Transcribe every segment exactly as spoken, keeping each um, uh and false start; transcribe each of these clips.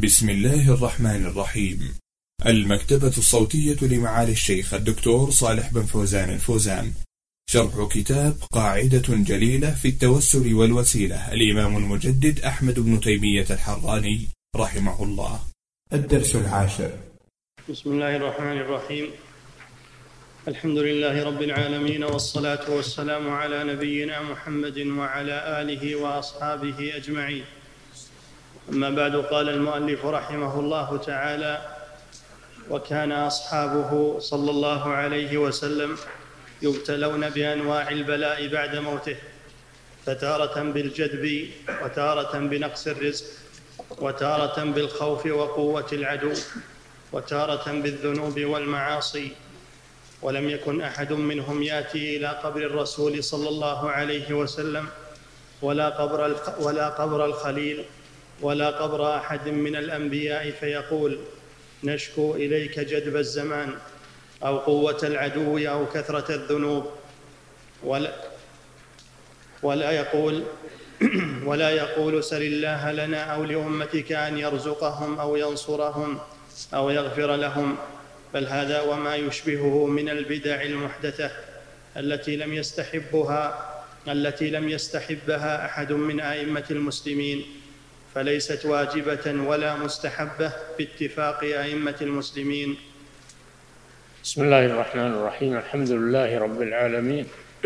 بسم الله الرحمن الرحيم. المكتبة الصوتية لمعالي الشيخ الدكتور صالح بن فوزان الفوزان، شرح كتاب قاعدة جليلة في التوسل والوسيلة، الإمام المجدد أحمد بن تيمية الحراني رحمه الله. الدرس العاشر. بسم الله الرحمن الرحيم. الحمد لله رب العالمين، والصلاة والسلام على نبينا محمد وعلى آله وأصحابه أجمعين. أما بعد، قال المؤلف رحمه الله تعالى: وكان أصحابه صلى الله عليه وسلم يبتلون بأنواع البلاء بعد موته، فتارة بالجدب، وتارة بنقص الرزق، وتارة بالخوف وقوة العدو، وتارة بالذنوب والمعاصي. ولم يكن أحد منهم يأتي إلى قبر الرسول صلى الله عليه وسلم ولا قبر, ولا قبر الخليل ولا قبر أحد من الأنبياء فيقول: نشكو إليك جدب الزمان، أو قوة العدو، أو كثرة الذنوب. ولا, ولا يقول ولا يقول: سل الله لنا أو لأمتك أن يرزقهم أو ينصرهم أو يغفر لهم. بل هذا وما يشبهه من البدع المحدثة التي لم يستحبها التي لم يستحبها أحد من أئمة المسلمين، فليست واجبة ولا مستحبة باتفاق أئمة المسلمين. بسم الله الرحمن الرحيم. الحمد لله رب العالمين،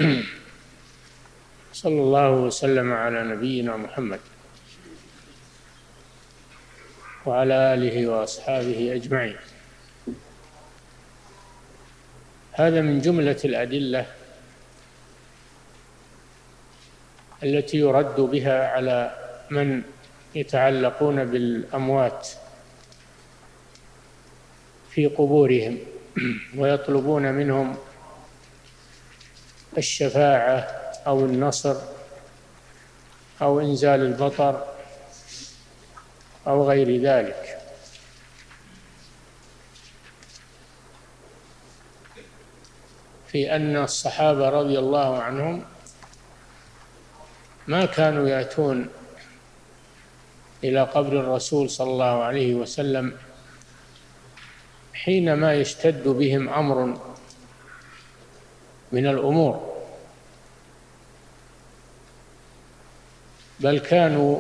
صلى الله وسلم على نبينا محمد وعلى آله وأصحابه أجمعين. هذا من جملة الأدلة التي يرد بها على من يتعلقون بالأموات في قبورهم ويطلبون منهم الشفاعة أو النصر أو إنزال المطر أو غير ذلك. في أن الصحابة رضي الله عنهم ما كانوا يأتون إلى قبر الرسول صلى الله عليه وسلم حينما يشتد بهم أمر من الأمور، بل كانوا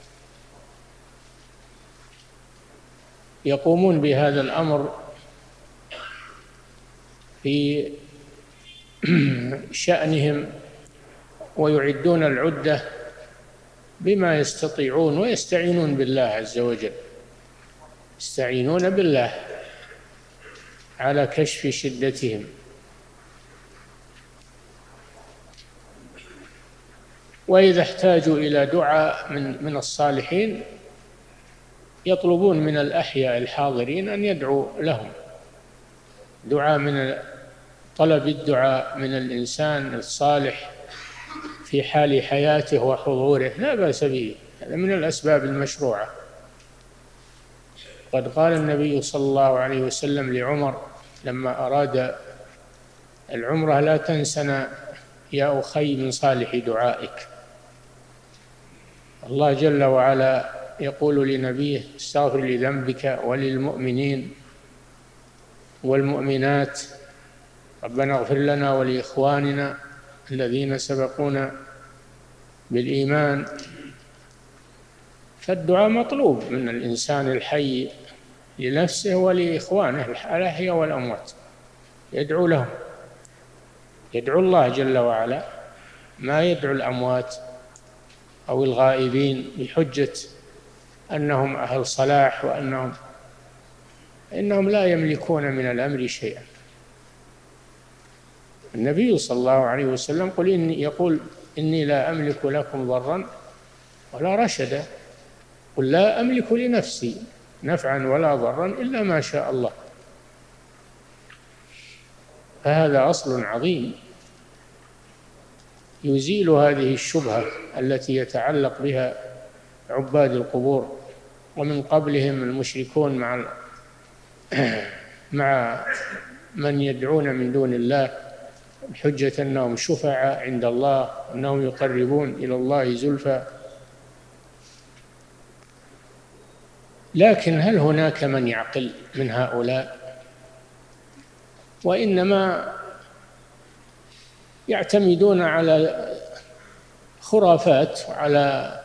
يقومون بهذا الأمر في شأنهم ويعدون العدة بما يستطيعون، ويستعينون بالله عز وجل، يستعينون بالله على كشف شدتهم. وإذا احتاجوا إلى دعاء من من الصالحين يطلبون من الأحياء الحاضرين أن يدعوا لهم، دعاء من طلب الدعاء من الإنسان الصالح في حال حياته وحضوره لا بأس به، هذا من الأسباب المشروعة. قد قال النبي صلى الله عليه وسلم لعمر لما أراد العمرة: لا تنسنا يا أخي من صالح دعائك. الله جل وعلا يقول لنبيه: استغفر لذنبك وللمؤمنين والمؤمنات، ربنا اغفر لنا ولإخواننا الذين سبقونا بالإيمان. فالدعاء مطلوب من الإنسان الحي لنفسه ولإخوانه الأحياء والأموات، يدعو لهم، يدعو الله جل وعلا، ما يدعو الأموات أو الغائبين بحجة أنهم أهل صلاح وأنهم إنهم لا يملكون من الأمر شيئا. النبي صلى الله عليه وسلم قل إني يقول: إني لا أملك لكم ضرا ولا رشدا، قل لا أملك لنفسي نفعا ولا ضرا إلا ما شاء الله. فهذا أصل عظيم يزيل هذه الشبهة التي يتعلق بها عباد القبور ومن قبلهم المشركون مع مع من يدعون من دون الله بحجة أنهم شفعاء عند الله، أنهم يقربون إلى الله زلفى. لكن هل هناك من يعقل من هؤلاء؟ وإنما يعتمدون على خرافات وعلى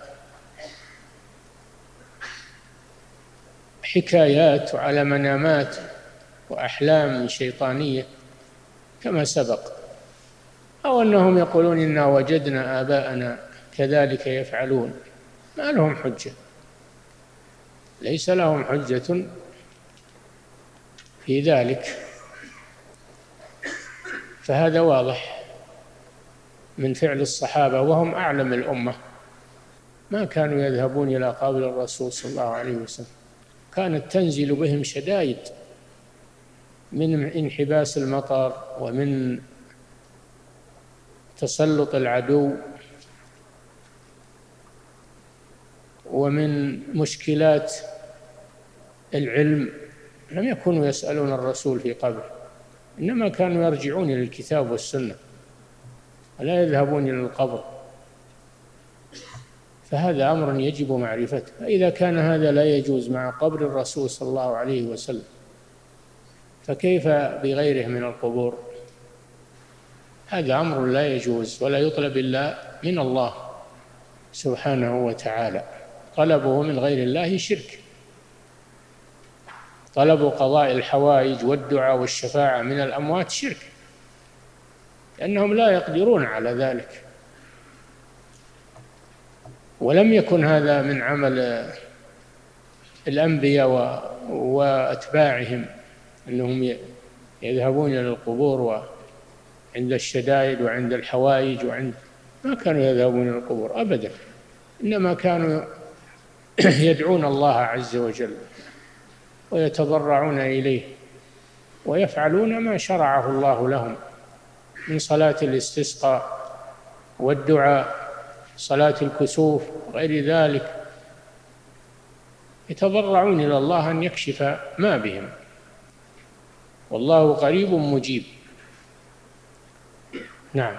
حكايات وعلى منامات وأحلام شيطانية كما سبق، أو أنهم يقولون إنا وجدنا آباءنا كذلك يفعلون. ما لهم حجة، ليس لهم حجة في ذلك. فهذا واضح من فعل الصحابة وهم أعلم الأمة، ما كانوا يذهبون إلى قبر الرسول صلى الله عليه وسلم، كانت تنزل بهم شدائد من انحباس المطر ومن تسلط العدو ومن مشكلات العلم. لم يكونوا يسألون الرسول في قبره، إنما كانوا يرجعون إلى الكتاب والسنة ولا يذهبون إلى القبر. فهذا أمر يجب معرفته. فإذا كان هذا لا يجوز مع قبر الرسول صلى الله عليه وسلم، فكيف بغيره من القبور؟ هذا أمر لا يجوز ولا يطلب إلا من الله سبحانه وتعالى. طلبه من غير الله شرك. طلب قضاء الحوائج والدعاء والشفاعة من الأموات شرك، لأنهم لا يقدرون على ذلك. ولم يكن هذا من عمل الأنبياء وأتباعهم أنهم يذهبون إلى القبور وعند الشدائد وعند الحوائج وعند ما كانوا يذهبون إلى القبور أبدا، إنما كانوا يدعون الله عز وجل ويتضرعون إليه ويفعلون ما شرعه الله لهم من صلاة الاستسقاء والدعاء، صلاة الكسوف وغير ذلك، يتضرعون إلى الله أن يكشف ما بهم، والله قريب مجيب. نعم.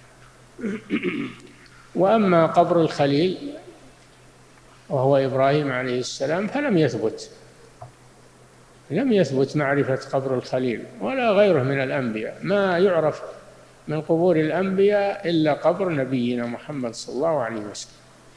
وأما قبر الخليل وهو إبراهيم عليه السلام فلم يثبت لم يثبت معرفة قبر الخليل ولا غيره من الأنبياء. ما يعرف من قبور الأنبياء إلا قبر نبينا محمد صلى الله عليه وسلم،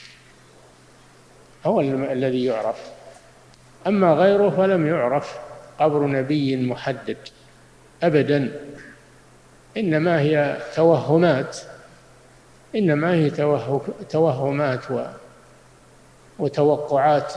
هو الذي يعرف. أما غيره فلم يعرف قبر نبي محدد أبدا، إنما هي توهمات إنما هي توهمات وتوقعات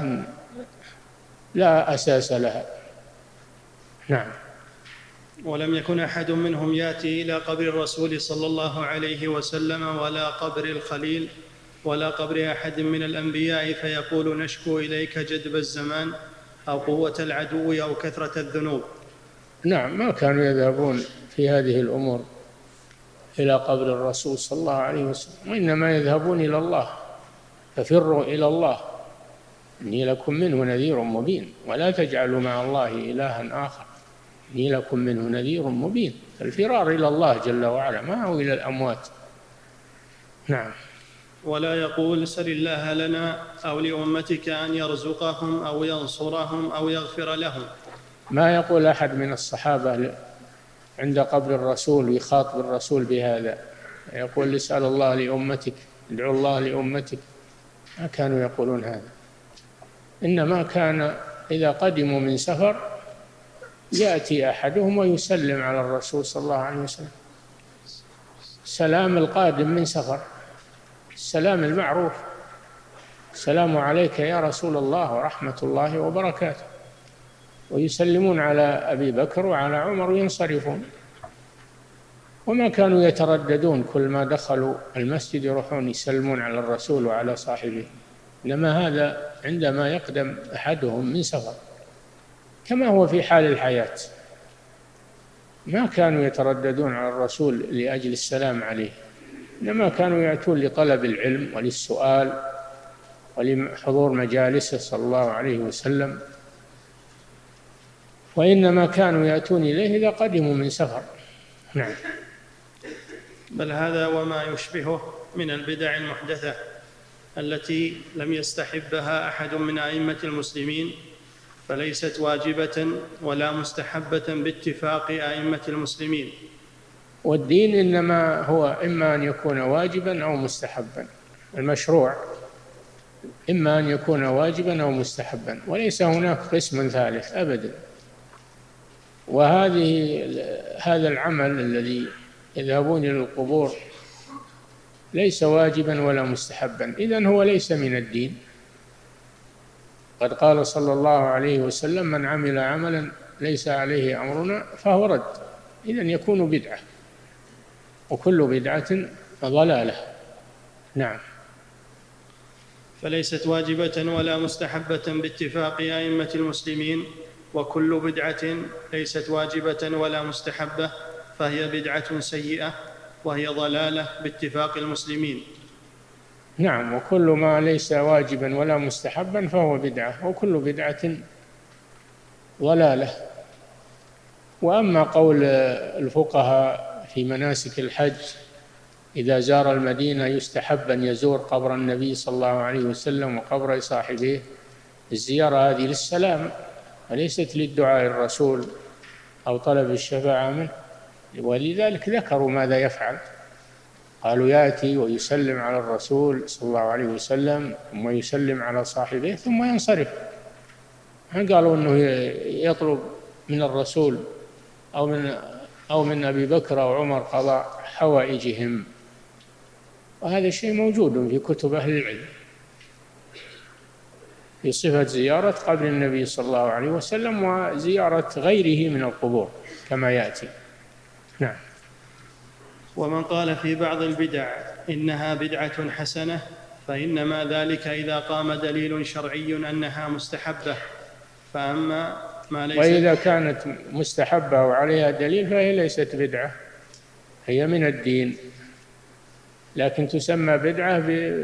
لا أساس لها. نعم. ولم يكن أحد منهم يأتي إلى قبر الرسول صلى الله عليه وسلم ولا قبر الخليل ولا قبر أحد من الأنبياء فيقول نشكو إليك جدب الزمان أو قوة العدو أو كثرة الذنوب. نعم، ما كانوا يذهبون في هذه الأمور إلى قبر الرسول صلى الله عليه وسلم، وإنما يذهبون إلى الله. ففروا إلى الله إني لكم منه نذير مبين ولا تجعلوا مع الله إلها آخر إني لكم منه نذير مبين. الفرار إلى الله جل وعلا، ما هو إلى الأموات. نعم. ولا يقول سل الله لنا أو لأمتك أن يرزقهم أو ينصرهم أو يغفر لهم. ما يقول أحد من الصحابة عند قبر الرسول يخاطب الرسول بهذا، يقول اسأل الله لأمتك، ادعو الله لأمتك. ما كانوا يقولون هذا، إنما كان إذا قدموا من سفر يأتي أحدهم ويسلم على الرسول صلى الله عليه وسلم سلام القادم من سفر، السلام المعروف، السلام عليك يا رسول الله ورحمة الله وبركاته، ويسلمون على أبي بكر وعلى عمر وينصرفون. وما كانوا يترددون كل ما دخلوا المسجد يروحون يسلمون على الرسول وعلى صاحبه، إنما هذا عندما يقدم أحدهم من سفر كما هو في حال الحياة. ما كانوا يترددون على الرسول لأجل السلام عليه، إنما كانوا يأتون لطلب العلم وللسؤال ولحضور مجالسه صلى الله عليه وسلم، وإنما كانوا يأتون إليه إذا قدموا من سفر. نعم. بل هذا وما يشبهه من البدع المحدثة التي لم يستحبها أحد من أئمة المسلمين فليست واجبة ولا مستحبة باتفاق أئمة المسلمين. والدين إنما هو إما أن يكون واجبا أو مستحبا، المشروع إما أن يكون واجبا أو مستحبا، وليس هناك قسم ثالث أبدا. وهذه هذا العمل الذي يذهبون إلى القبور ليس واجبا ولا مستحبا، إذن هو ليس من الدين. قد قال صلى الله عليه وسلم: من عمل عملا ليس عليه أمرنا فهو رد. إذن يكون بدعة، وكل بدعة ضلالة. نعم. فليست واجبة ولا مستحبة باتفاق أئمة المسلمين، وكل بدعة ليست واجبة ولا مستحبة فهي بدعة سيئة وهي ضلالة باتفاق المسلمين. نعم، وكل ما ليس واجبا ولا مستحبا فهو بدعة، وكل بدعة ضلالة. وأما قول الفقهاء في مناسك الحج: إذا زار المدينة يستحب أن يزور قبر النبي صلى الله عليه وسلم وقبر صاحبه، الزيارة هذه للسلام وليست للدعاء الرسول أو طلب الشفاعة منه، ولذلك ذكروا ماذا يفعل. قالوا: يأتي ويسلم على الرسول صلى الله عليه وسلم ثم يسلم على صاحبه ثم ينصرف. قالوا أنه يطلب من الرسول أو من أو من أبي بكر أو عمر قضاء حوائجهم، وهذا الشيء موجود في كتب أهل العلم في صفة زيارة قبر النبي صلى الله عليه وسلم وزيارة غيره من القبور كما يأتي. نعم. ومن قال في بعض البدع إنها بدعة حسنة فإنما ذلك إذا قام دليل شرعي أنها مستحبة، فأما ما ليس وإذا كانت مستحبة وعليها دليل فهي ليست بدعة، هي من الدين، لكن تسمى بدعة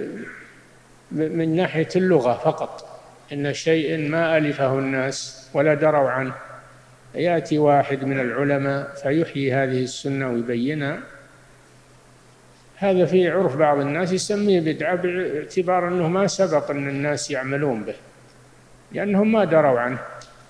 من ناحية اللغة فقط، إن شيء ما ألفه الناس ولا دروا عنه، يأتي واحد من العلماء فيحيي هذه السنة ويبينها، هذا في عرف بعض الناس يسميه بدعة باعتبار أنه ما سبق أن الناس يعملون به لأنهم ما دروا عنه،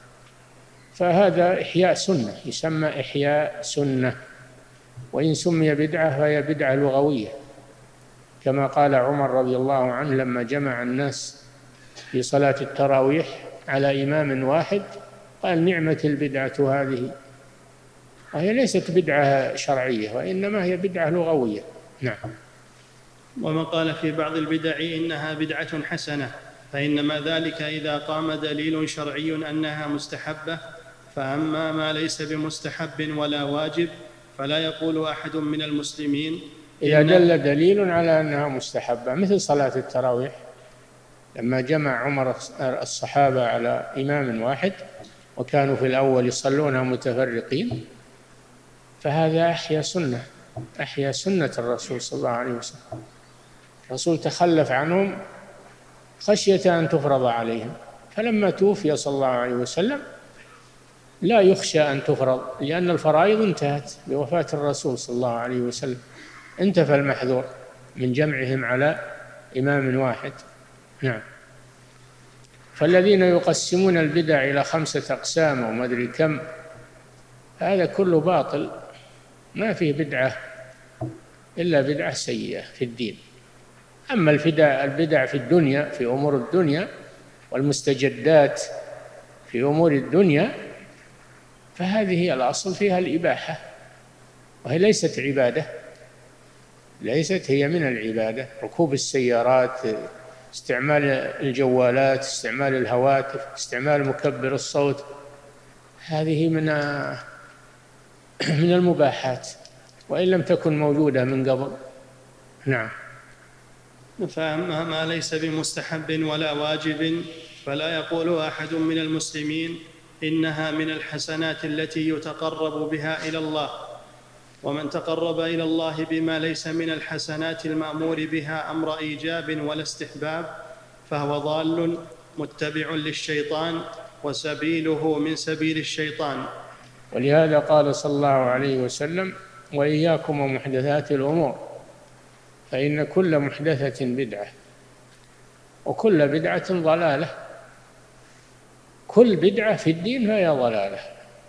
فهذا إحياء سنة، يسمى إحياء سنة. وإن سمي بدعة فهي بدعة لغوية، كما قال عمر رضي الله عنه لما جمع الناس في صلاة التراويح على إمام واحد قال: نعمة البدعة هذه، وهي ليست بدعة شرعية وإنما هي بدعة لغوية. نعم. ومن قال في بعض البدع إنها بدعة حسنة فإنما ذلك إذا قام دليل شرعي أنها مستحبة، فأما ما ليس بمستحب ولا واجب فلا يقول أحد من المسلمين إذا دل دليل على أنها مستحبة، مثل صلاة التراويح لما جمع عمر الصحابة على إمام واحد وكانوا في الأول يصلونها متفرقين، فهذا أحيا سنة أحيا سنة الرسول صلى الله عليه وسلم. الرسول تخلف عنهم خشية أن تفرض عليهم، فلما توفي صلى الله عليه وسلم لا يخشى أن تفرض، لأن الفرائض انتهت بوفاة الرسول صلى الله عليه وسلم، انتفى المحذور من جمعهم على إمام واحد. نعم. فالذين يقسمون البدع إلى خمسة أقسام وما أدري كم، هذا كله باطل، ما فيه بدعة إلا بدعة سيئة في الدين. أما البدع البدع في الدنيا، في أمور الدنيا والمستجدات في أمور الدنيا، فهذه هي الأصل فيها الإباحة، وهي ليست عبادة، ليست هي من العبادة. ركوب السيارات، استعمال الجوالات، استعمال الهواتف، استعمال مكبر الصوت، هذه من من المباحات وإن لم تكن موجودة من قبل. نعم. فأما ما ليس بمستحب ولا واجب فلا يقول أحد من المسلمين إنها من الحسنات التي يتقرب بها إلى الله، ومن تقرب إلى الله بما ليس من الحسنات المأمور بها أمر إيجاب ولا استحباب فهو ضال متبع للشيطان وسبيله من سبيل الشيطان. ولهذا قال صلى الله عليه وسلم: وإياكم ومحدثات الأمور فإن كل محدثة بدعة وكل بدعة ضلالة. كل بدعة في الدين فهي ضلالة.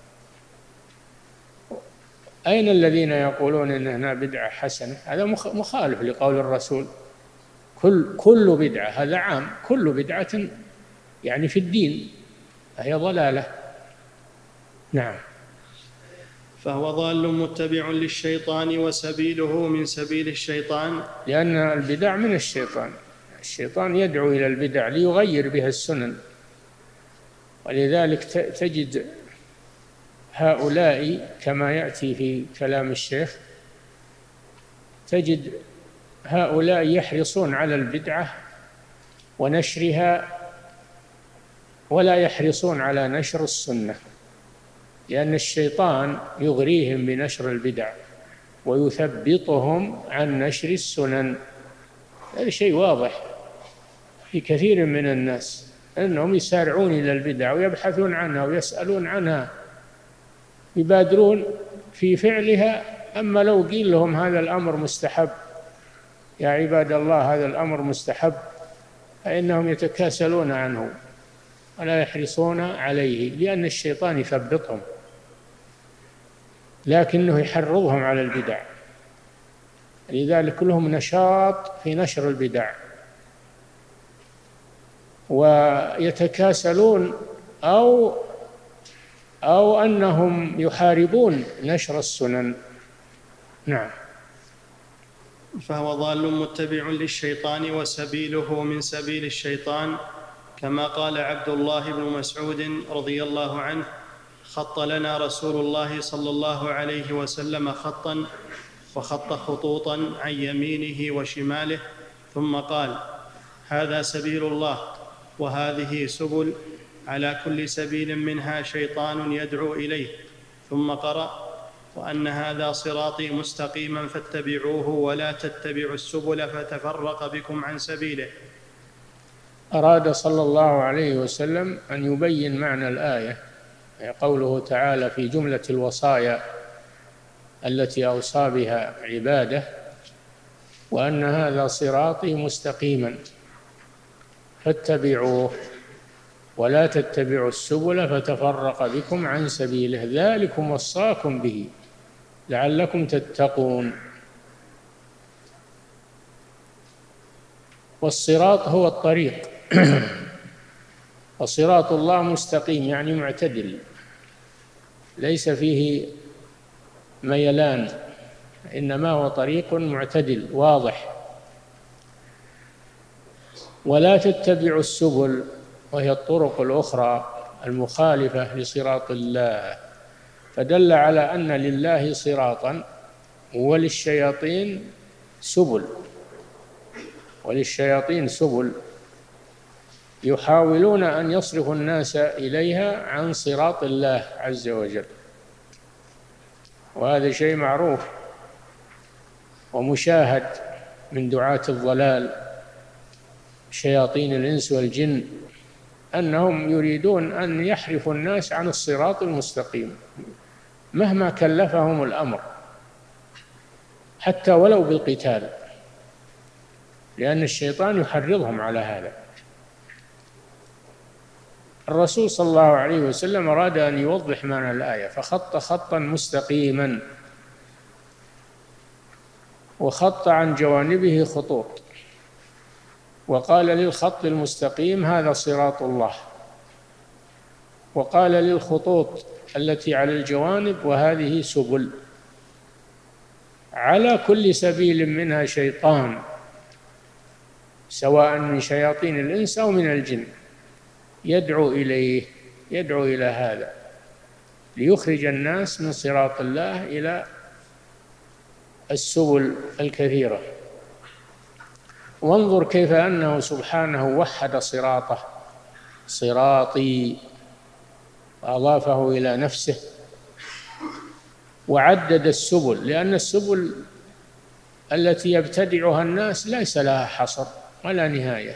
أين الذين يقولون إنها بدعة حسنة؟ هذا مخالف لقول الرسول. كل كل بدعة، هذا عام، كل بدعة يعني في الدين فهي ضلالة. نعم. فهو ضال متبع للشيطان وسبيله من سبيل الشيطان، لأن البدع من الشيطان. الشيطان يدعو إلى البدع ليغير بها السنن، ولذلك تجد هؤلاء كما يأتي في كلام الشيخ، تجد هؤلاء يحرصون على البدعة ونشرها ولا يحرصون على نشر السنة، لأن الشيطان يغريهم بنشر البدع ويثبطهم عن نشر السنن. هذا شيء واضح في كثير من الناس، أنهم يسارعون إلى البدع ويبحثون عنها ويسألون عنها، يبادرون في فعلها. أما لو قيل لهم هذا الأمر مستحب يا عباد الله، هذا الأمر مستحب، فإنهم يتكاسلون عنه ولا يحرصون عليه، لأن الشيطان يثبطهم، لكنه يحرضهم على البدع. لذلك لهم نشاط في نشر البدع، ويتكاسلون أو أو أنهم يحاربون نشر السنن. نعم. فهو ضال متبع للشيطان وسبيله من سبيل الشيطان، كما قال عبد الله بن مسعود رضي الله عنه: خط لنا رسول الله صلى الله عليه وسلم خطا، وخط خطوطا عن يمينه وشماله، ثم قال: هذا سبيل الله وهذه سبل، على كل سبيل منها شيطان يدعو إليه. ثم قرأ: وأن هذا صراطي مستقيما فاتبعوه ولا تتبعوا السبل فتفرق بكم عن سبيله. أراد صلى الله عليه وسلم أن يبين معنى الآية، قوله تعالى في جملة الوصايا التي أوصى بها عباده: وأن هذا صراطي مستقيما فاتبعوه ولا تتبعوا السبل فتفرق بكم عن سبيله، ذلكم وصاكم به لعلكم تتقون. والصراط هو الطريق وصراط الله مستقيم يعني معتدل، ليس فيه ميلان، إنما هو طريق معتدل واضح. ولا تتبعوا السبل، وهي الطرق الأخرى المخالفة لصراط الله، فدل على أن لله صراطا وللشياطين سبل، وللشياطين سبل يحاولون أن يصرفوا الناس إليها عن صراط الله عز وجل، وهذا شيء معروف ومشاهد من دعاة الضلال شياطين الإنس والجن، أنهم يريدون أن يحرفوا الناس عن الصراط المستقيم مهما كلفهم الأمر، حتى ولو بالقتال، لأن الشيطان يحرضهم على هذا. الرسول صلى الله عليه وسلم أراد أن يوضح معنى الآية، فخط خطا مستقيما، وخط عن جوانبه خطوط، وقال للخط المستقيم هذا صراط الله، وقال للخطوط التي على الجوانب وهذه سبل، على كل سبيل منها شيطان، سواء من شياطين الإنس أو من الجن، يدعو إليه، يدعو إلى هذا ليخرج الناس من صراط الله إلى السبل الكثيرة. وانظر كيف أنه سبحانه وحد صراطه، صراطي، وأضافه إلى نفسه، وعدد السبل، لأن السبل التي يبتدعها الناس ليس لها حصر ولا نهاية،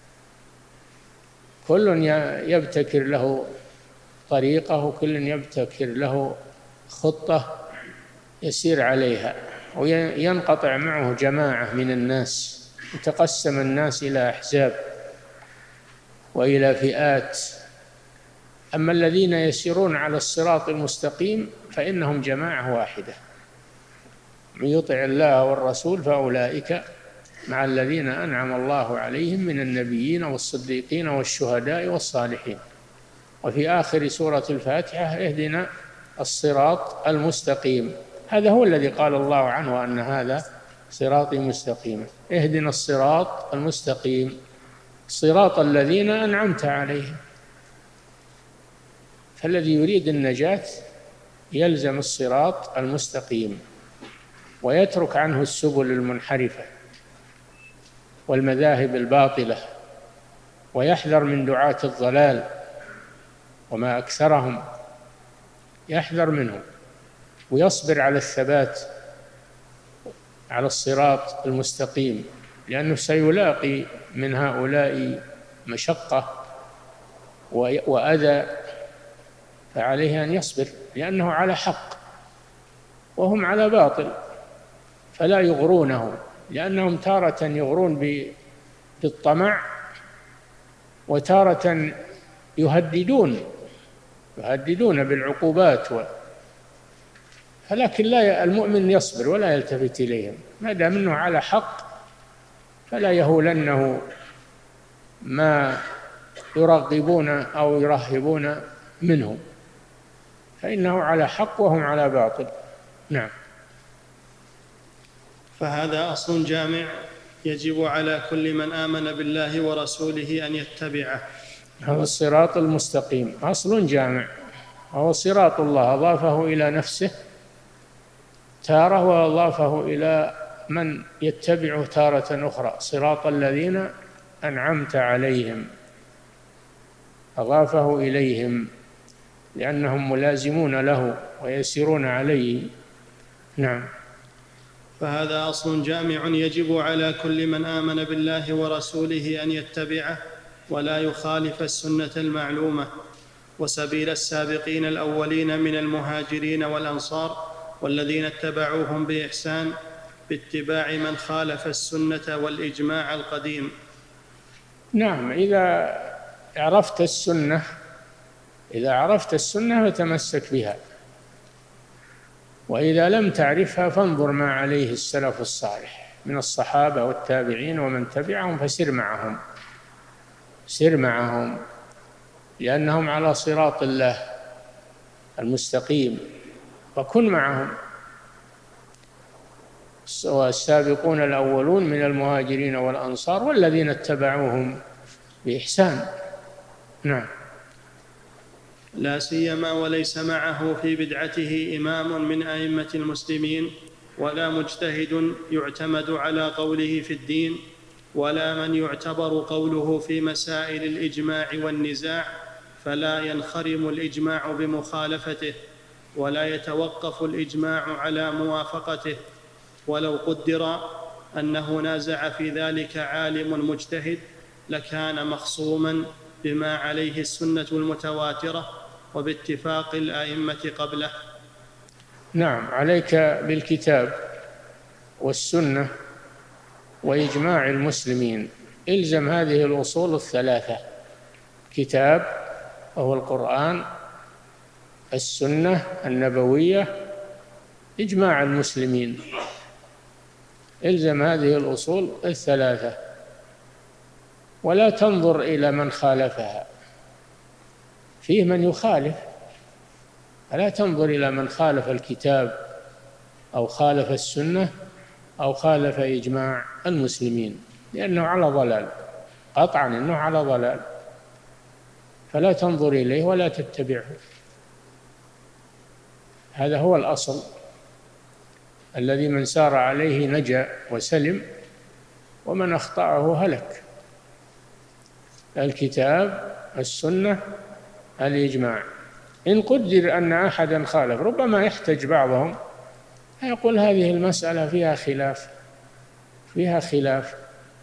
كل يبتكر له طريقه، وكل يبتكر له خطة يسير عليها، وينقطع معه جماعة من الناس، يتقسم الناس إلى أحزاب وإلى فئات، أما الذين يسيرون على الصراط المستقيم فإنهم جماعة واحدة، من يطع الله والرسول فأولئك مع الذين أنعم الله عليهم من النبيين والصديقين والشهداء والصالحين. وفي آخر سورة الفاتحة اهدنا الصراط المستقيم، هذا هو الذي قال الله عنه أن هذا صراطي مستقيما. اهدنا الصراط المستقيم صراط الذين أنعمت عليهم. فالذي يريد النجاة يلزم الصراط المستقيم ويترك عنه السبل المنحرفة والمذاهب الباطلة، ويحذر من دعاة الضلال وما أكثرهم، يحذر منهم ويصبر على الثبات على الصراط المستقيم، لأنه سيلاقي من هؤلاء مشقة وأذى، فعليه أن يصبر لأنه على حق وهم على باطل، فلا يغرونه، لأنهم تارة يغرون بالطمع وتارة يهددون يهددون بالعقوبات و... فلكن لا المؤمن يصبر ولا يلتفت إليهم، ما دام أنه على حق فلا يهولنه ما يرغبون أو يرهبون منه، فإنه على حق وهم على باطل. نعم. فهذا أصل جامع يجب على كل من آمن بالله ورسوله أن يتبعه. هذا الصراط المستقيم أصل جامع، وهو صراط الله أضافه إلى نفسه تارة وأضافه إلى من يتبعه تارة أخرى، صراط الذين أنعمت عليهم، أضافه إليهم لأنهم ملازمون له ويسيرون عليه. نعم. فهذا أصل جامع يجب على كل من آمن بالله ورسوله أن يتبعه ولا يخالف السنة المعلومة وسبيل السابقين الأولين من المهاجرين والأنصار والذين اتبعوهم بإحسان باتباع من خالف السنة والإجماع القديم. نعم. إذا عرفت السنة إذا عرفت السنة فتمسك بها، وإذا لم تعرفها فانظر ما عليه السلف الصالح من الصحابة والتابعين ومن تبعهم، فسر معهم سر معهم لأنهم على صراط الله المستقيم، فكن معهم. والسابقون الأولون من المهاجرين والأنصار والذين اتبعوهم بإحسان. نعم. لا سيما وليس معه في بدعته إمام من أئمة المسلمين ولا مجتهد يعتمد على قوله في الدين ولا من يعتبر قوله في مسائل الإجماع والنزاع، فلا ينخرم الإجماع بمخالفته ولا يتوقف الإجماع على موافقته، ولو قدر أنه نازع في ذلك عالم مجتهد لكان مخصوما بما عليه السنة المتواترة وباتفاق الأئمة قبله. نعم. عليك بالكتاب والسنة وإجماع المسلمين، إلزم هذه الأصول الثلاثة: كتاب وهو القرآن، السنة النبوية، إجماع المسلمين. إلزم هذه الأصول الثلاثة ولا تنظر إلى من خالفها، فيه من يخالف، فلا تنظر إلى من خالف الكتاب أو خالف السنة أو خالف إجماع المسلمين، لأنه على ضلال، قطعا أنه على ضلال، فلا تنظر إليه ولا تتبعه. هذا هو الأصل الذي من سار عليه نجا وسلم، ومن أخطأه هلك. الكتاب، السنة، الإجماع. إن قدر أن أحدا خالف، ربما يحتج بعضهم يقول هذه المسألة فيها خلاف فيها خلاف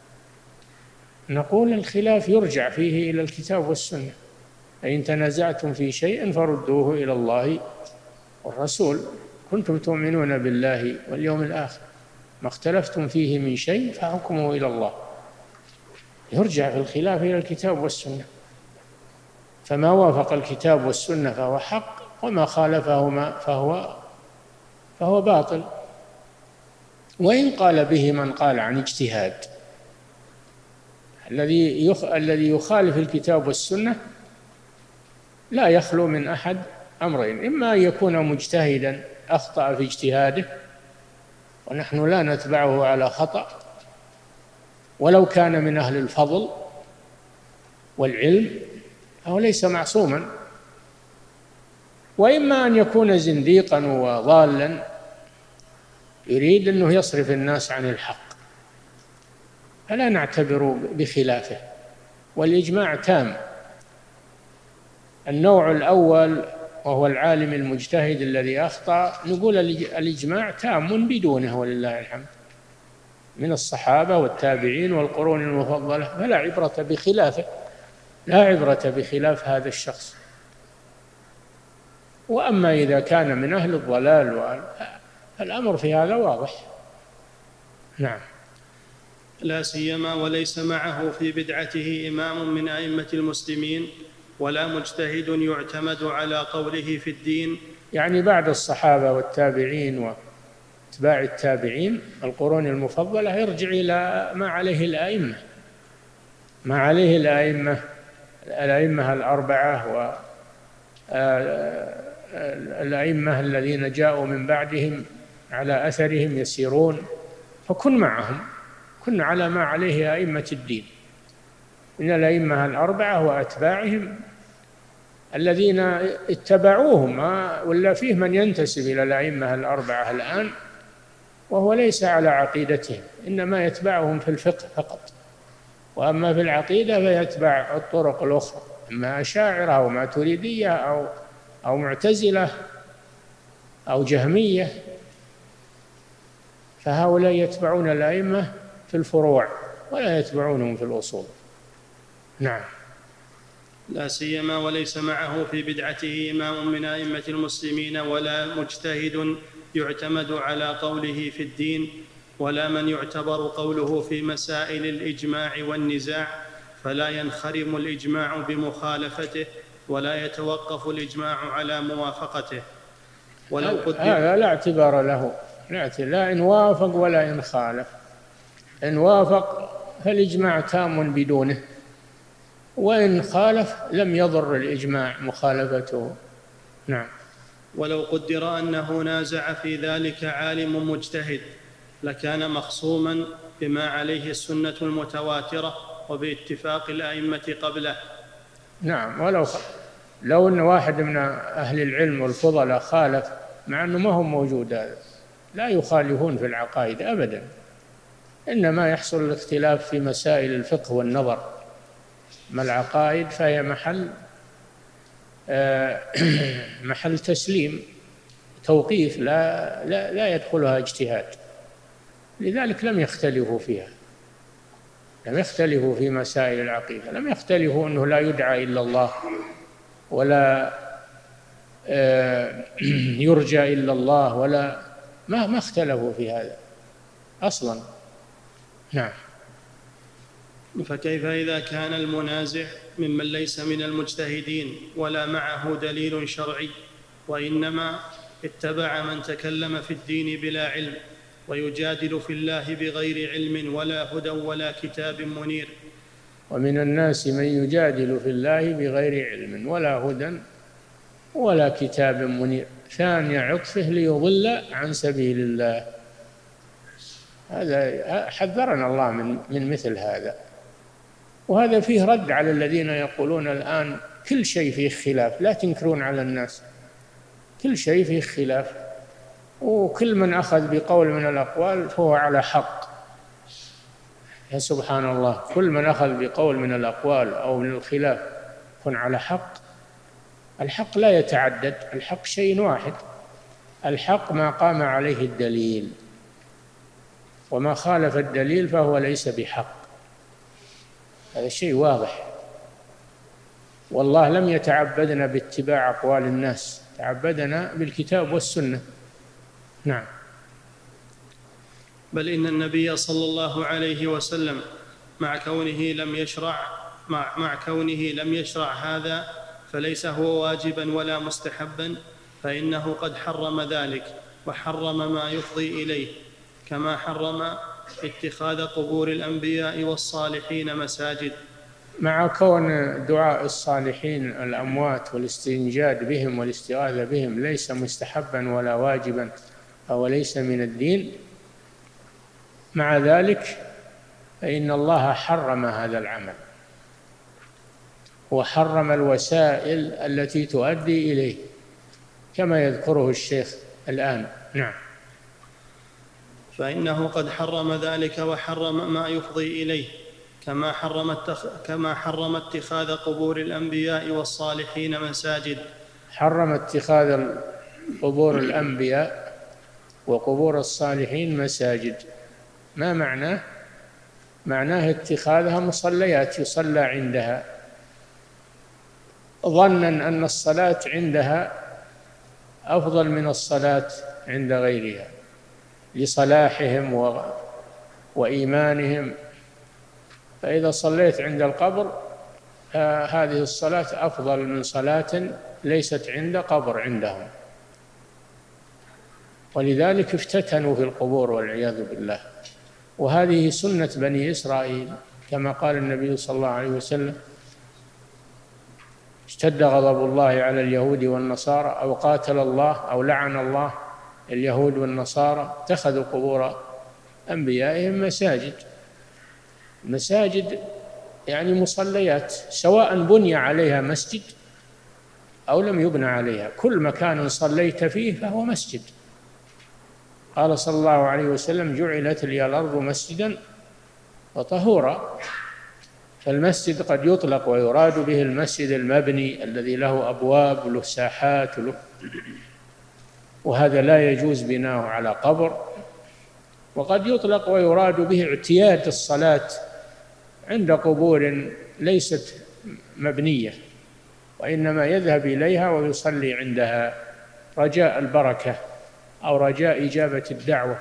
نقول الخلاف يرجع فيه إلى الكتاب والسنة، فإن تنازعتم في شيء فردوه إلى الله والرسول، كنتم تؤمنون بالله واليوم الآخر، ما اختلفتم فيه من شيء فحكمه إلى الله. يرجع في الخلاف إلى الكتاب والسنة. فما وافق الكتاب والسنة فهو حق، وما خالفهما فهو فهو باطل. وإن قال به من قال عن اجتهاد، الذي يخ... الذي يخالف الكتاب والسنة لا يخلو من أحد أمرين: إما أن يكون مجتهدا أخطأ في اجتهاده ونحن لا نتبعه على خطأ ولو كان من أهل الفضل والعلم، فهو ليس معصوما، وإما أن يكون زنديقا وضالا يريد أنه يصرف الناس عن الحق، فلا نعتبر بخلافه. والإجماع تام. النوع الأول وهو العالم المجتهد الذي أخطأ، نقول الإجماع تام بدونه ولله الحمد، من الصحابة والتابعين والقرون المفضلة، فلا عبرة بخلافه، لا عبرة بخلاف هذا الشخص. وأما إذا كان من أهل الضلال فالأمر في هذا واضح. نعم. لا سيما وليس معه في بدعته إمام من أئمة المسلمين ولا مجتهد يعتمد على قوله في الدين، يعني بعد الصحابة والتابعين واتباع التابعين القرون المفضلة يرجع إلى ما عليه الأئمة، ما عليه الأئمة الأئمة الأربعة والأئمة الذين جاءوا من بعدهم على أثرهم يسيرون، فكن معهم، كن على ما عليه أئمة الدين من الأئمة الأربعة وأتباعهم الذين اتبعوهم، ولا فيه من ينتسب إلى الأئمة الأربعة الآن وهو ليس على عقيدتهم، إنما يتبعهم في الفقه فقط، وأما في العقيدة فيتبع الطرق الأخرى، إما أشاعرة أو ماتريدية أو أو معتزلة أو جهمية، فهؤلاء يتبعون الأئمة في الفروع ولا يتبعونهم في الأصول. نعم. لا سيما وليس معه في بدعته إمام من أئمة المسلمين ولا مجتهد يعتمد على قوله في الدين ولا من يعتبر قوله في مسائل الإجماع والنزاع، فلا ينخرم الإجماع بمخالفته ولا يتوقف الإجماع على موافقته. ولو قدر هذا لا اعتبار له، لا إن وافق ولا إن خالف. إن وافق فالإجماع تام بدونه، وإن خالف لم يضر الإجماع مخالفته. نعم. ولو قدر أنه نازع في ذلك عالم مجتهد لكان مخصوما بما عليه السنة المتواترة وباتفاق الأئمة قبله. نعم. ولو خ... لو أن واحد من أهل العلم والفضلاء خالف، مع أنه ما هو موجود، هذا لا يخالفون في العقائد أبدا، إنما يحصل الاختلاف في مسائل الفقه والنظر. ما العقائد فهي محل محل تسليم توقيف، لا لا لا يدخلها اجتهاد، لذلك لم يختلفوا فيها، لم يختلفوا في مسائل العقيدة، لم يختلفوا أنه لا يدعى إلا الله ولا يرجى إلا الله، ولا ما ما اختلفوا في هذا أصلا. نعم. فكيف إذا كان المنازع ممن ليس من المجتهدين ولا معه دليل شرعي، وإنما اتبع من تكلم في الدين بلا علم ويجادل في الله بغير علم ولا هدى ولا كتاب منير؟ ومن الناس من يجادل في الله بغير علم ولا هدى ولا كتاب منير، ثاني عطفه ليضل عن سبيل الله. هذا حذرنا الله من من مثل هذا، وهذا فيه رد على الذين يقولون الآن كل شيء فيه خلاف، لا تنكرون على الناس، كل شيء فيه خلاف، وكل من أخذ بقول من الأقوال فهو على حق. يا سبحان الله، كل من أخذ بقول من الأقوال أو من الخلاف يكون على حق. الحق لا يتعدد، الحق شيء واحد، الحق ما قام عليه الدليل، وما خالف الدليل فهو ليس بحق، هذا شيء واضح. والله لم يتعبدنا باتباع أقوال الناس، تعبدنا بالكتاب والسنة. نعم. بل إن النبي صلى الله عليه وسلم مع كونه لم يشرع مع, مع كونه لم يشرع هذا فليس هو واجبا ولا مستحبا، فإنه قد حرم ذلك وحرم ما يفضي إليه، كما حرم اتخاذ قبور الأنبياء والصالحين مساجد. مع كون دعاء الصالحين الأموات والاستنجاد بهم والاستغاثة بهم ليس مستحبا ولا واجبا أو ليس من الدين، مع ذلك فإن الله حرم هذا العمل وحرم الوسائل التي تؤدي إليه كما يذكره الشيخ الآن. نعم. فإنه قد حرم ذلك وحرم ما يفضي إليه، كما حرم التخ... كما حرم اتخاذ قبور الأنبياء والصالحين مساجد. حرم اتخاذ قبور الأنبياء وقبور الصالحين مساجد. ما معناه؟ معناه اتخاذها مصليات يصلى عندها، ظنا أن الصلاة عندها أفضل من الصلاة عند غيرها لصلاحهم و... وإيمانهم. فإذا صليت عند القبر آه هذه الصلاة أفضل من صلاة ليست عند قبر عندهم، ولذلك افتتنوا في القبور والعياذ بالله. وهذه سنة بني إسرائيل، كما قال النبي صلى الله عليه وسلم: اشتد غضب الله على اليهود والنصارى، أو قاتل الله أو لعن الله اليهود والنصارى اتخذوا قبور أنبيائهم مساجد. مساجد يعني مصليات، سواء بني عليها مسجد أو لم يبنى عليها، كل مكان صليت فيه فهو مسجد. قال صلى الله عليه وسلم: جعلت لي الأرض مسجدا وطهورا. فالمسجد قد يطلق ويراد به المسجد المبني الذي له أبواب وله ساحات وله، وهذا لا يجوز بناؤه على قبر. وقد يطلق ويراد به اعتياد الصلاة عند قبور ليست مبنية، وإنما يذهب إليها ويصلي عندها رجاء البركة أو رجاء إجابة الدعوة.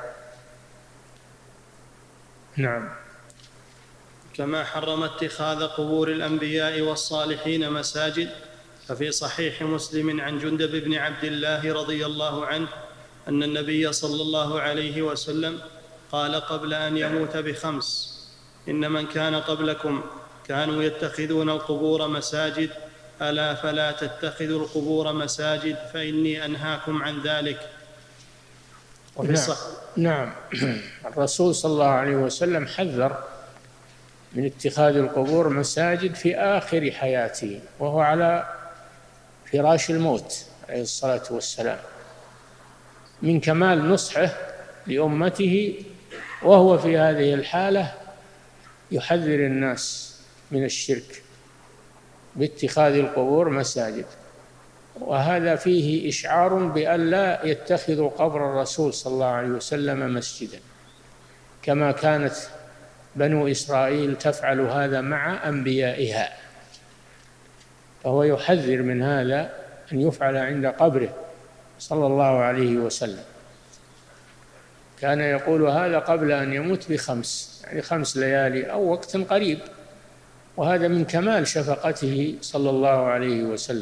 نعم. كما حرم اتخاذ قبور الأنبياء والصالحين مساجد. ففي صحيح مسلم عن جندب بن عبد الله رضي الله عنه أن النبي صلى الله عليه وسلم قال قبل أن يموت بخمس: إن من كان قبلكم كانوا يتخذون القبور مساجد، ألا فلا تتخذوا القبور مساجد فإني أنهاكم عن ذلك. وفي نعم. نعم. الرسول صلى الله عليه وسلم حذر من اتخاذ القبور مساجد في آخر حياته وهو على فراش الموت عليه الصلاة والسلام، من كمال نصحه لأمته وهو في هذه الحالة يحذر الناس من الشرك باتخاذ القبور مساجد. وهذا فيه إشعار بأن لا يتخذوا قبر الرسول صلى الله عليه وسلم مسجدا، كما كانت بنو إسرائيل تفعل هذا مع أنبيائها. فهو يحذر من هذا أن يفعل عند قبره صلى الله عليه وسلم. كان يقول هذا قبل أن يموت بخمس، يعني خمس ليالي أو وقت قريب، وهذا من كمال شفقته صلى الله عليه وسلم.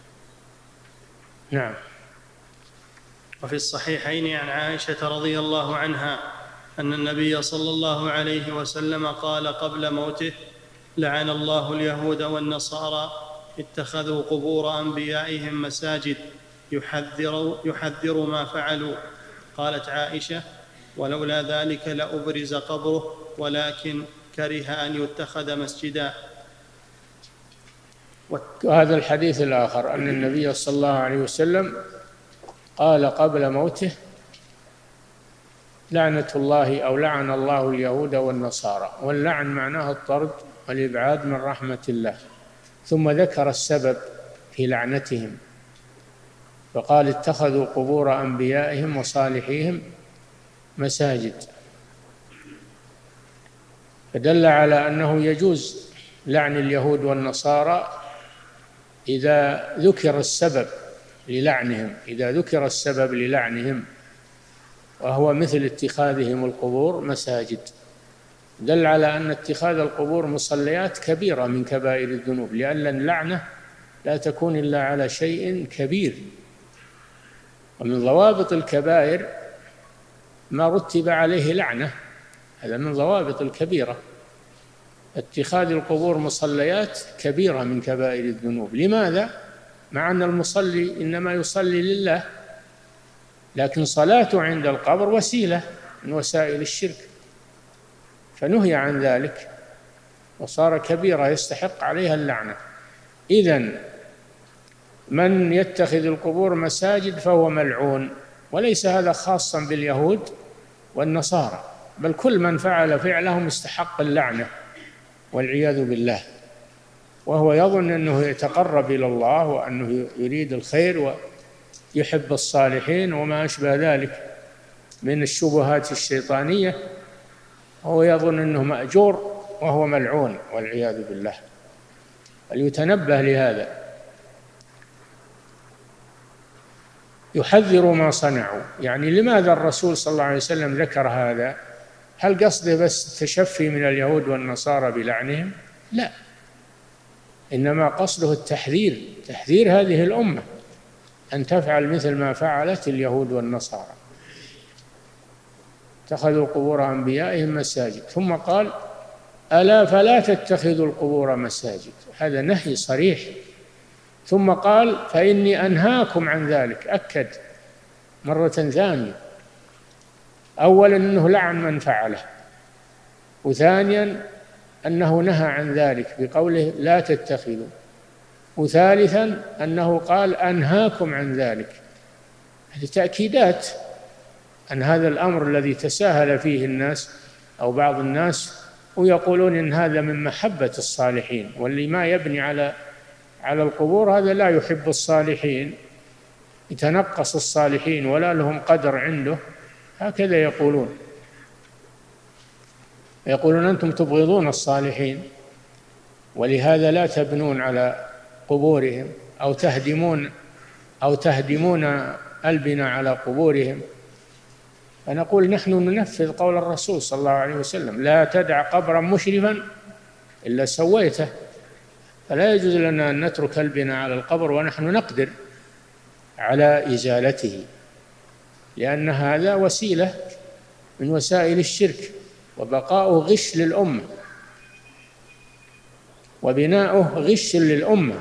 نعم. وفي الصحيحين عن عائشة رضي الله عنها أن النبي صلى الله عليه وسلم قال قبل موته: لعن الله اليهود والنصارى اتخذوا قبور أنبيائهم مساجد، يحذر, يحذر ما فعلوا. قالت عائشة: ولولا ذلك لأبرز قبره، ولكن كره أن يتخذ مسجدا. وهذا الحديث الآخر أن النبي صلى الله عليه وسلم قال قبل موته: لعنة الله أو لعن الله اليهود والنصارى. واللعن معناه الطرد والإبعاد من رحمة الله، ثم ذكر السبب في لعنتهم فقال: اتخذوا قبور أنبيائهم وصالحيهم مساجد. فدل على أنه يجوز لعن اليهود والنصارى إذا ذكر السبب للعنهم، إذا ذكر السبب للعنهم وهو مثل اتخاذهم القبور مساجد. دل على أن اتخاذ القبور مصليات كبيرة من كبائر الذنوب، لأن اللعنة لا تكون إلا على شيء كبير. ومن ضوابط الكبائر ما رتب عليه لعنة، هذا من ضوابط الكبيرة. اتخاذ القبور مصليات كبيرة من كبائر الذنوب. لماذا؟ مع أن المصلي إنما يصلي لله، لكن صلاته عند القبر وسيلة من وسائل الشرك، فنهي عن ذلك وصار كبيرة يستحق عليها اللعنة. إذن من يتخذ القبور مساجد فهو ملعون، وليس هذا خاصا باليهود والنصارى، بل كل من فعل فعلهم استحق اللعنة والعياذ بالله، وهو يظن أنه يتقرب إلى الله وأنه يريد الخير ويحب الصالحين وما أشبه ذلك من الشبهات الشيطانية، هو يظن أنه مأجور وهو ملعون والعياذ بالله. فليتنبه لهذا، يحذر ما صنعوا. يعني لماذا الرسول صلى الله عليه وسلم ذكر هذا؟ هل قصده بس التشفي من اليهود والنصارى بلعنهم؟ لا، إنما قصده التحذير، تحذير هذه الأمة أن تفعل مثل ما فعلت اليهود والنصارى، اتخذوا قبور أنبيائهم مساجد. ثم قال: ألا فلا تتخذوا القبور مساجد، هذا نهي صريح. ثم قال: فإني أنهاكم عن ذلك، أكد مرة ثانية. أولا أنه لعن من فعله، وثانيا أنه نهى عن ذلك بقوله لا تتخذوا، وثالثا أنه قال أنهاكم عن ذلك. هذه تأكيدات أن هذا الأمر الذي تساهل فيه الناس أو بعض الناس ويقولون إن هذا من محبة الصالحين، واللي ما يبني على على القبور هذا لا يحب الصالحين، يتنقص الصالحين ولا لهم قدر عنده، هكذا يقولون. يقولون أنتم تبغضون الصالحين ولهذا لا تبنون على قبورهم أو تهدمون أو تهدمون البناء على قبورهم. فنقول نحن ننفذ قول الرسول صلى الله عليه وسلم: لا تدع قبرا مشرفا إلا سويته. فلا يجوز لنا أن نترك البناء على القبر ونحن نقدر على إزالته، لأن هذا وسيلة من وسائل الشرك، وبقاؤه غش للأمة، وبناؤه غش للأمة،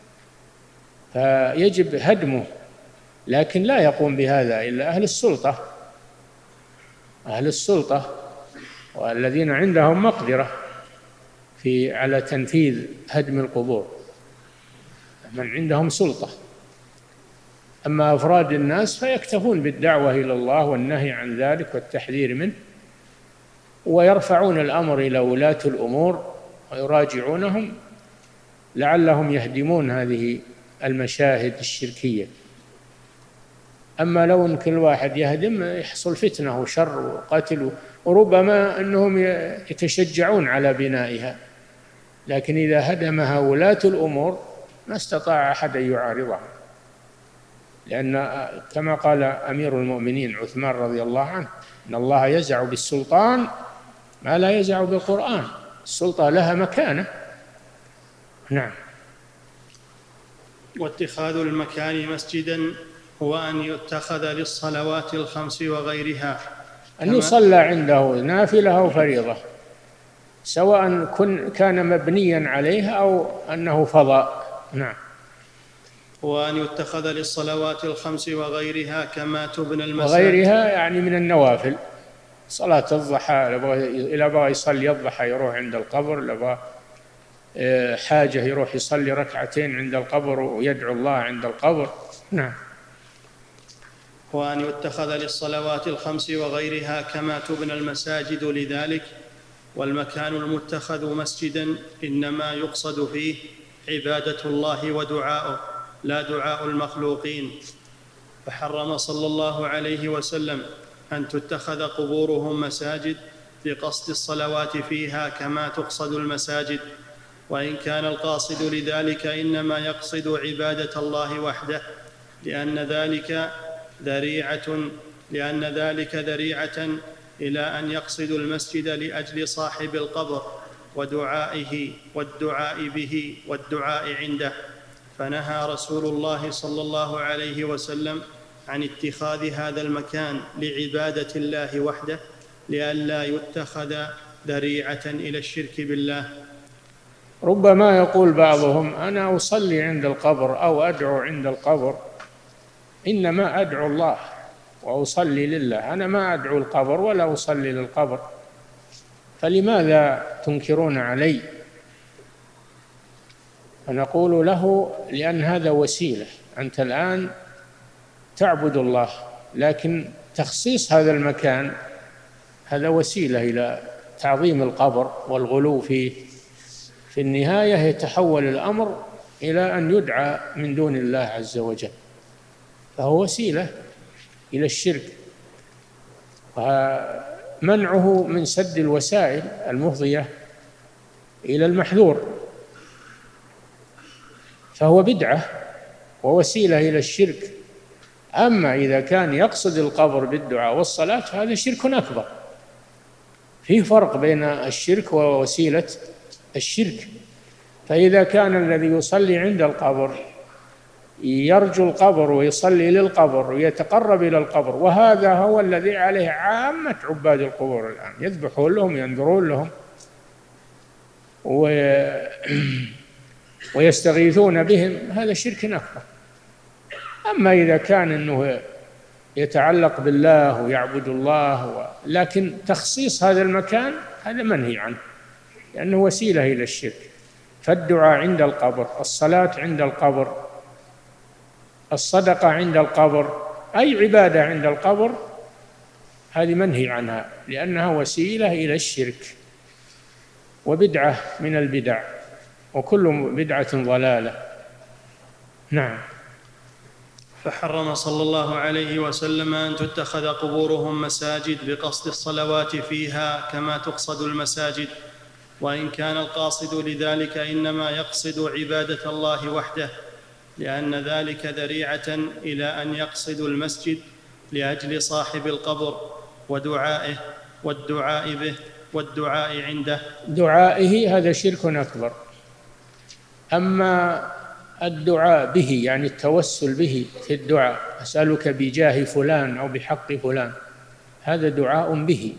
فيجب هدمه. لكن لا يقوم بهذا إلا أهل السلطة، أهل السلطة والذين عندهم مقدرة في على تنفيذ هدم القبور، من عندهم سلطة. أما أفراد الناس فيكتفون بالدعوة إلى الله والنهي عن ذلك والتحذير منه، ويرفعون الأمر إلى ولاة الأمور ويراجعونهم لعلهم يهدمون هذه المشاهد الشركية. أما لو أن كل واحد يهدم يحصل فتنة وشر وقتل، وربما أنهم يتشجعون على بنائها. لكن إذا هدمها ولاة الأمور ما استطاع أحد أن يعارضها، لأن كما قال أمير المؤمنين عثمان رضي الله عنه: إن الله يزع بالسلطان ما لا يزع بالقرآن. السلطة لها مكانة. نعم. واتخاذ المكان مسجدا هو أن يتخذ للصلوات الخمس وغيرها، أن يصلى عنده نافلة أو فريضة، سواء كان مبنيا عليها أو أنه فضاء. نعم. وأن يتخذ للصلوات الخمس وغيرها كما تبنى المساجد. وغيرها يعني من النوافل، صلاة الضحى، إذا بغى يصلي الضحى يروح عند القبر، إذا بغى حاجة يروح يصلي ركعتين عند القبر ويدعو الله عند القبر. نعم. وأن يتخذ للصلوات الخمس وغيرها كما تبنى المساجد لذلك. والمكان المتخذ مسجدا إنما يقصد فيه عبادة الله ودعاؤه لا دعاء المخلوقين، فحرم صلى الله عليه وسلم أن تتخذ قبورهم مساجد بقصد الصلوات فيها كما تقصد المساجد، وإن كان القاصد لذلك إنما يقصد عبادة الله وحده، لأن ذلك ذريعة لأن ذلك ذريعة إلى أن يقصد المسجد لأجل صاحب القبر ودعائه والدعاء به والدعاء عنده، فنهى رسول الله صلى الله عليه وسلم عن اتخاذ هذا المكان لعبادة الله وحده لئلا يتخذ ذريعة إلى الشرك بالله. ربما يقول بعضهم: أنا أصلي عند القبر أو أدعو عند القبر، إنما أدعو الله وأصلي لله، أنا ما أدعو القبر ولا أصلي للقبر، فلماذا تنكرون علي؟ فنقول له: لأن هذا وسيلة، أنت الآن تعبد الله، لكن تخصيص هذا المكان هذا وسيلة إلى تعظيم القبر والغلو فيه، في النهاية يتحول الأمر إلى أن يدعى من دون الله عز وجل، فهو وسيلة إلى الشرك، ومنعه من سد الوسائل المفضية إلى المحذور، فهو بدعة ووسيلة إلى الشرك. أما إذا كان يقصد القبر بالدعاء والصلاة فهذا شرك أكبر، فيه فرق بين الشرك ووسيلة الشرك. فإذا كان الذي يصلي عند القبر يرجو القبر ويصلي للقبر ويتقرب إلى القبر، وهذا هو الذي عليه عامة عباد القبور الآن، يذبحون لهم ينذرون لهم ويستغيثون بهم، هذا شرك أكبر. أما إذا كان أنه يتعلق بالله ويعبد الله، لكن تخصيص هذا المكان هذا منهي عنه، لأنه وسيلة إلى الشرك. فالدعاء عند القبر، الصلاة عند القبر، الصدقة عند القبر، أي عبادة عند القبر هذه منهي عنها، لأنها وسيلة إلى الشرك وبدعة من البدع، وكل بدعة ضلالة. نعم. فحرم صلى الله عليه وسلم أن تتخذ قبورهم مساجد بقصد الصلوات فيها كما تقصد المساجد، وإن كان القاصد لذلك إنما يقصد عبادة الله وحده، لأن ذلك ذريعة إلى أن يقصدوا المسجد لأجل صاحب القبر ودعائه والدعاء به والدعاء عنده. دعائه هذا شرك أكبر. أما الدعاء به يعني التوسل به في الدعاء، أسألك بجاه فلان أو بحق فلان، هذا دعاء به.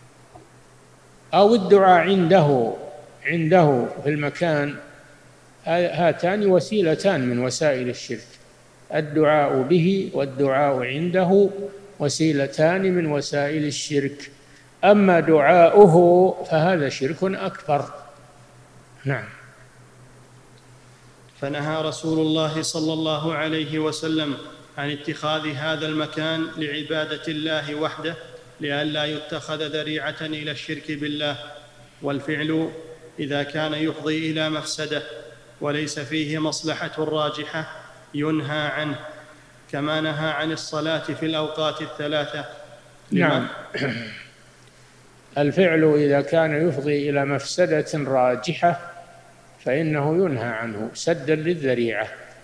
أو الدعاء عنده عنده في المكان، هاتان وسيلتان من وسائل الشرك، الدعاء به والدعاء عنده وسيلتان من وسائل الشرك. أما دعاؤه فهذا شرك أكبر. نعم. فنهى رسول الله صلى الله عليه وسلم عن اتخاذ هذا المكان لعبادة الله وحده لئلا يتخذ ذريعة إلى الشرك بالله. والفعل إذا كان يفضي إلى مفسدة وليس فيه مصلحة راجحة ينهى عنه، كما نهى عن الصلاة في الأوقات الثلاثة. نعم. الفعل إذا كان يفضي إلى مفسدة راجحة فإنه ينهى عنه سدا للذريعة،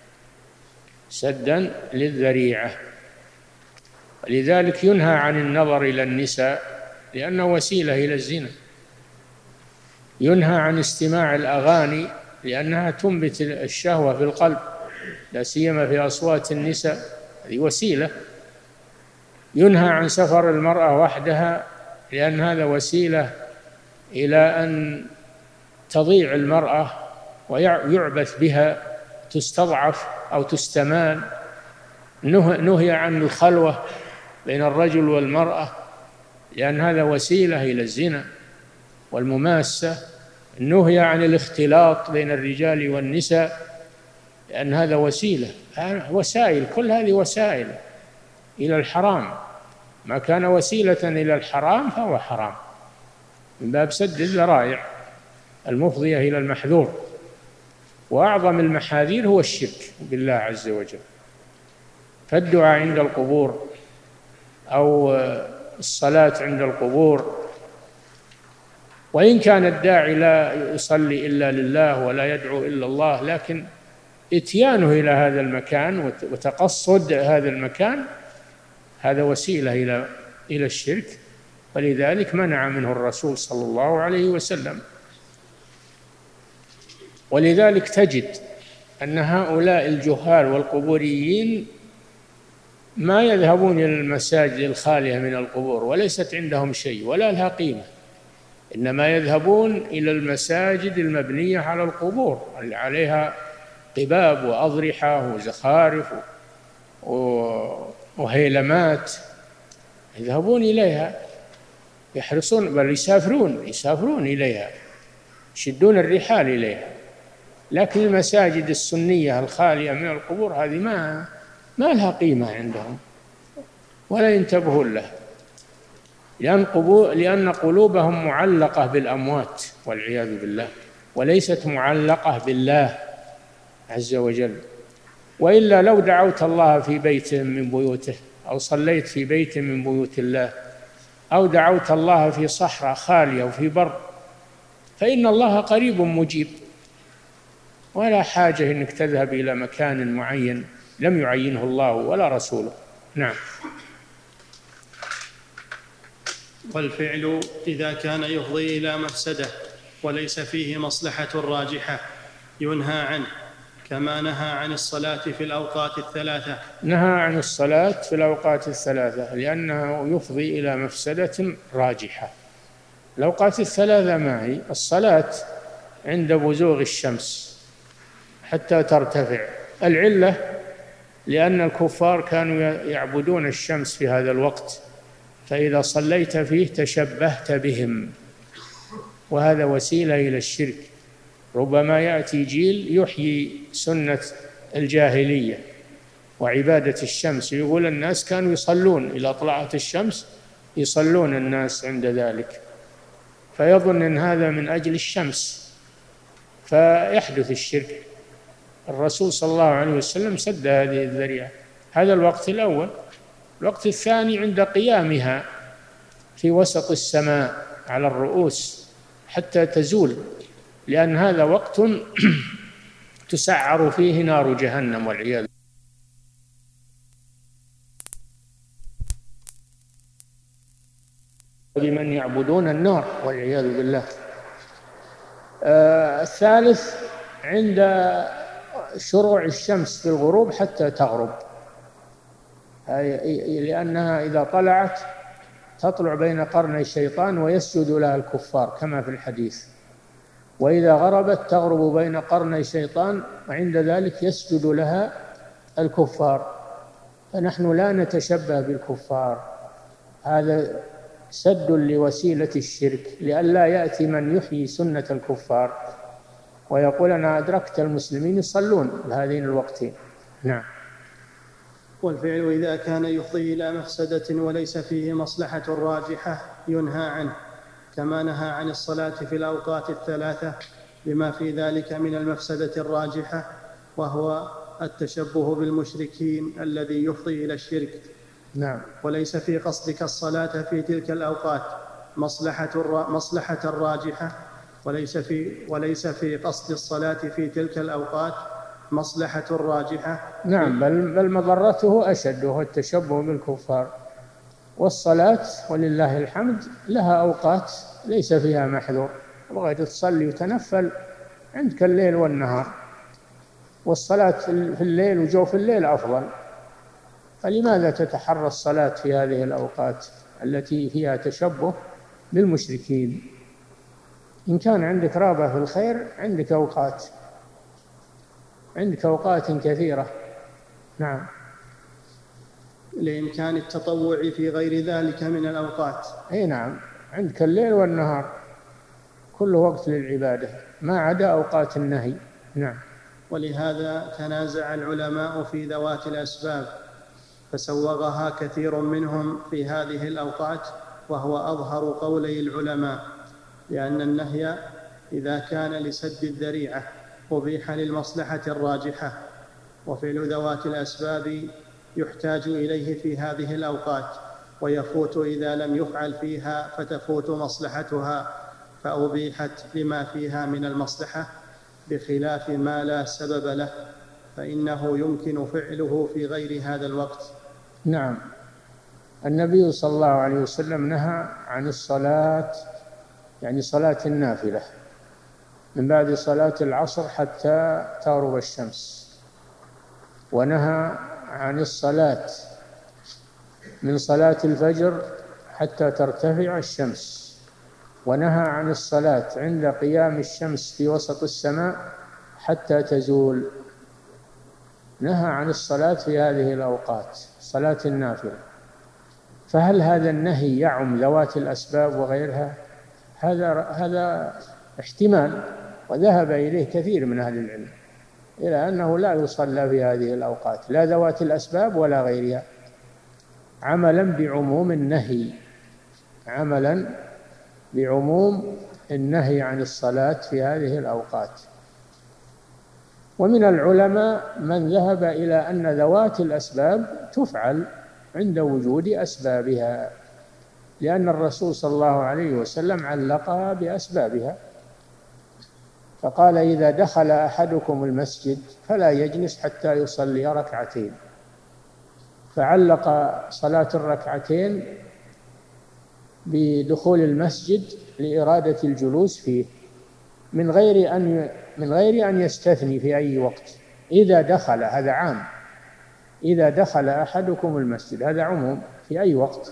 سدا للذريعة. لذلك ينهى عن النظر إلى النساء لأنه وسيلة إلى الزنا، ينهى عن استماع الأغاني لأنها تنبت الشهوة في القلب، لا سيما في أصوات النساء، هذه وسيلة. ينهى عن سفر المرأة وحدها لأن هذا وسيلة إلى أن تضيع المرأة ويعبث بها، تستضعف أو تستمان. نهي عن الخلوة بين الرجل والمرأة لأن هذا وسيلة إلى الزنا والمماسة. نهي عن الاختلاط بين الرجال والنساء لأن هذا وسيلة، وسائل، كل هذه وسائل إلى الحرام. ما كان وسيلة إلى الحرام فهو حرام من باب سد الذرائع المفضية إلى المحذور. وأعظم المحاذير هو الشرك بالله عز وجل. فالدعاء عند القبور أو الصلاة عند القبور، وإن كان الداعي لا يصلي إلا لله ولا يدعو إلا الله، لكن إتيانه إلى هذا المكان وتقصد هذا المكان هذا وسيلة إلى إلى الشرك، ولذلك منع منه الرسول صلى الله عليه وسلم. ولذلك تجد أن هؤلاء الجهال والقبوريين ما يذهبون إلى المساجد الخالية من القبور وليست عندهم شيء ولا لها قيمة، إنما يذهبون إلى المساجد المبنية على القبور اللي عليها قباب وأضرحة وزخارف وهيلمات، يذهبون إليها، يحرصون بل يسافرون يسافرون إليها، يشدون الرحال إليها. لكن المساجد السنية الخالية من القبور هذه ما ما لها قيمة عندهم ولا ينتبهون لها، لأن, لأن قلوبهم معلقة بالأموات والعياذ بالله وليست معلقة بالله عز وجل. وإلا لو دعوت الله في بيت من بيوته أو صليت في بيت من بيوت الله أو دعوت الله في صحراء خالية وفي بر فإن الله قريب مجيب، ولا حاجة أنك تذهب إلى مكان معين لم يعينه الله ولا رسوله. نعم. والفعل إذا كان يفضي إلى مفسدة وليس فيه مصلحة راجحة ينهى عنه، كما نهى عن الصلاة في الأوقات الثلاثة. نهى عن الصلاة في الأوقات الثلاثة لأنه يفضي إلى مفسدة راجحة. الأوقات الثلاثة ما هي؟ الصلاة عند بزوغ الشمس حتى ترتفع. العلة لأن الكفار كانوا يعبدون الشمس في هذا الوقت، فإذا صليت فيه تشبهت بهم، وهذا وسيلة إلى الشرك. ربما يأتي جيل يحيي سنة الجاهلية وعبادة الشمس، يقول الناس كانوا يصلون إذا طلعت الشمس، يصلون الناس عند ذلك، فيظن أن هذا من أجل الشمس فيحدث الشرك. الرسول صلى الله عليه وسلم سد هذه الذريعة. هذا الوقت الأول. الوقت الثاني عند قيامها في وسط السماء على الرؤوس حتى تزول، لأن هذا وقت تسعر فيه نار جهنم والعياذ بمن يعبدون النار والعياذ بالله. آه الثالث عند شروع الشمس في الغروب حتى تغرب، لأنها إذا طلعت تطلع بين قرني الشيطان ويسجد لها الكفار كما في الحديث، وإذا غربت تغرب بين قرني الشيطان وعند ذلك يسجد لها الكفار. فنحن لا نتشبه بالكفار، هذا سد لوسيلة الشرك، لئلا يأتي من يحيي سنة الكفار ويقول أنا أدركت المسلمين يصلون بهذين الوقتين. نعم. والفعل إذا كان يفضي إلى مفسدة وليس فيه مصلحة راجحة ينهى عنه، كما نهى عن الصلاة في الأوقات الثلاثة بما في ذلك من المفسدة الراجحة، وهو التشبه بالمشركين الذي يفضي إلى الشرك. نعم. وليس في قصدك الصلاة في تلك الأوقات مصلحة مصلحة راجحة، وليس في وليس في قصد الصلاة في تلك الأوقات مصلحة راجحة. نعم، بل بل مضرته أشد، وهو التشبه بالكفار. والصلاة ولله الحمد لها أوقات ليس فيها محذور، بغيت تصلي وتنفل عندك الليل والنهار، والصلاة في الليل وجوف الليل أفضل، فلماذا تتحرى الصلاة في هذه الأوقات التي فيها تشبه بالمشركين؟ إن كان عندك رغبة في الخير عندك أوقات عندك أوقات كثيرة. نعم. لإمكان التطوع في غير ذلك من الأوقات. أي نعم، عندك الليل والنهار كل وقت للعبادة ما عدا أوقات النهي. نعم. ولهذا تنازع العلماء في ذوات الأسباب فسوغها كثير منهم في هذه الأوقات، وهو أظهر قولي العلماء، لأن النهي إذا كان لسد الذريعة أبيح للمصلحة الراجحة، وفعل ذوات الأسباب يحتاج إليه في هذه الأوقات ويفوت إذا لم يفعل فيها فتفوت مصلحتها، فأبيحت لما فيها من المصلحة بخلاف ما لا سبب له، فإنه يمكن فعله في غير هذا الوقت. نعم. النبي صلى الله عليه وسلم نهى عن الصلاة، يعني صلاة النافلة، من بعد صلاة العصر حتى تغرب الشمس، ونهى عن الصلاة من صلاة الفجر حتى ترتفع الشمس، ونهى عن الصلاة عند قيام الشمس في وسط السماء حتى تزول. نهى عن الصلاة في هذه الأوقات، صلاة النافلة. فهل هذا النهي يعم ذوات الأسباب وغيرها؟ هذا هذا احتمال، وذهب إليه كثير من أهل العلم إلى أنه لا يصلى في هذه الأوقات، لا ذوات الأسباب ولا غيرها، عملا بعموم النهي، عملا بعموم النهي عن الصلاة في هذه الأوقات. ومن العلماء من ذهب إلى أن ذوات الأسباب تفعل عند وجود أسبابها، لأن الرسول صلى الله عليه وسلم علقها بأسبابها، فقال: إذا دخل أحدكم المسجد فلا يجلس حتى يصلي ركعتين، فعلق صلاة الركعتين بدخول المسجد لإرادة الجلوس فيه، من غير أن من غير أن يستثني في أي وقت. إذا دخل، هذا عام، إذا دخل أحدكم المسجد، هذا عموم في أي وقت،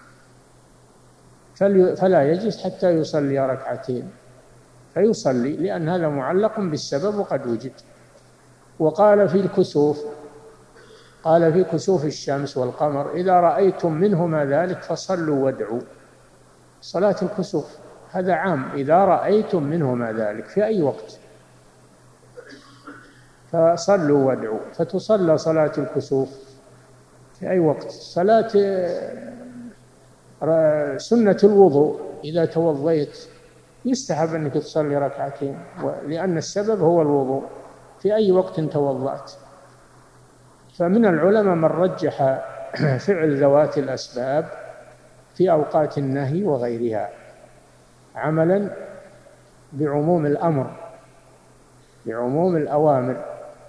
فلا يجلس حتى يصلي ركعتين، فيصلي، لأن هذا معلق بالسبب وقد وجد. وقال في الكسوف، قال في كسوف الشمس والقمر: إذا رأيتم منهما ذلك فصلوا وادعوا. صلاة الكسوف هذا عام، إذا رأيتم منهما ذلك في أي وقت فصلوا وادعوا، فتصلى صلاة الكسوف في أي وقت. صلاة سنة الوضوء، إذا توضيت يستحب أنك تصلي ركعتين، لأن السبب هو الوضوء في أي وقت توضأت. فمن العلماء من رجح فعل ذوات الأسباب في أوقات النهي وغيرها، عملا بعموم الأمر، بعموم الأوامر.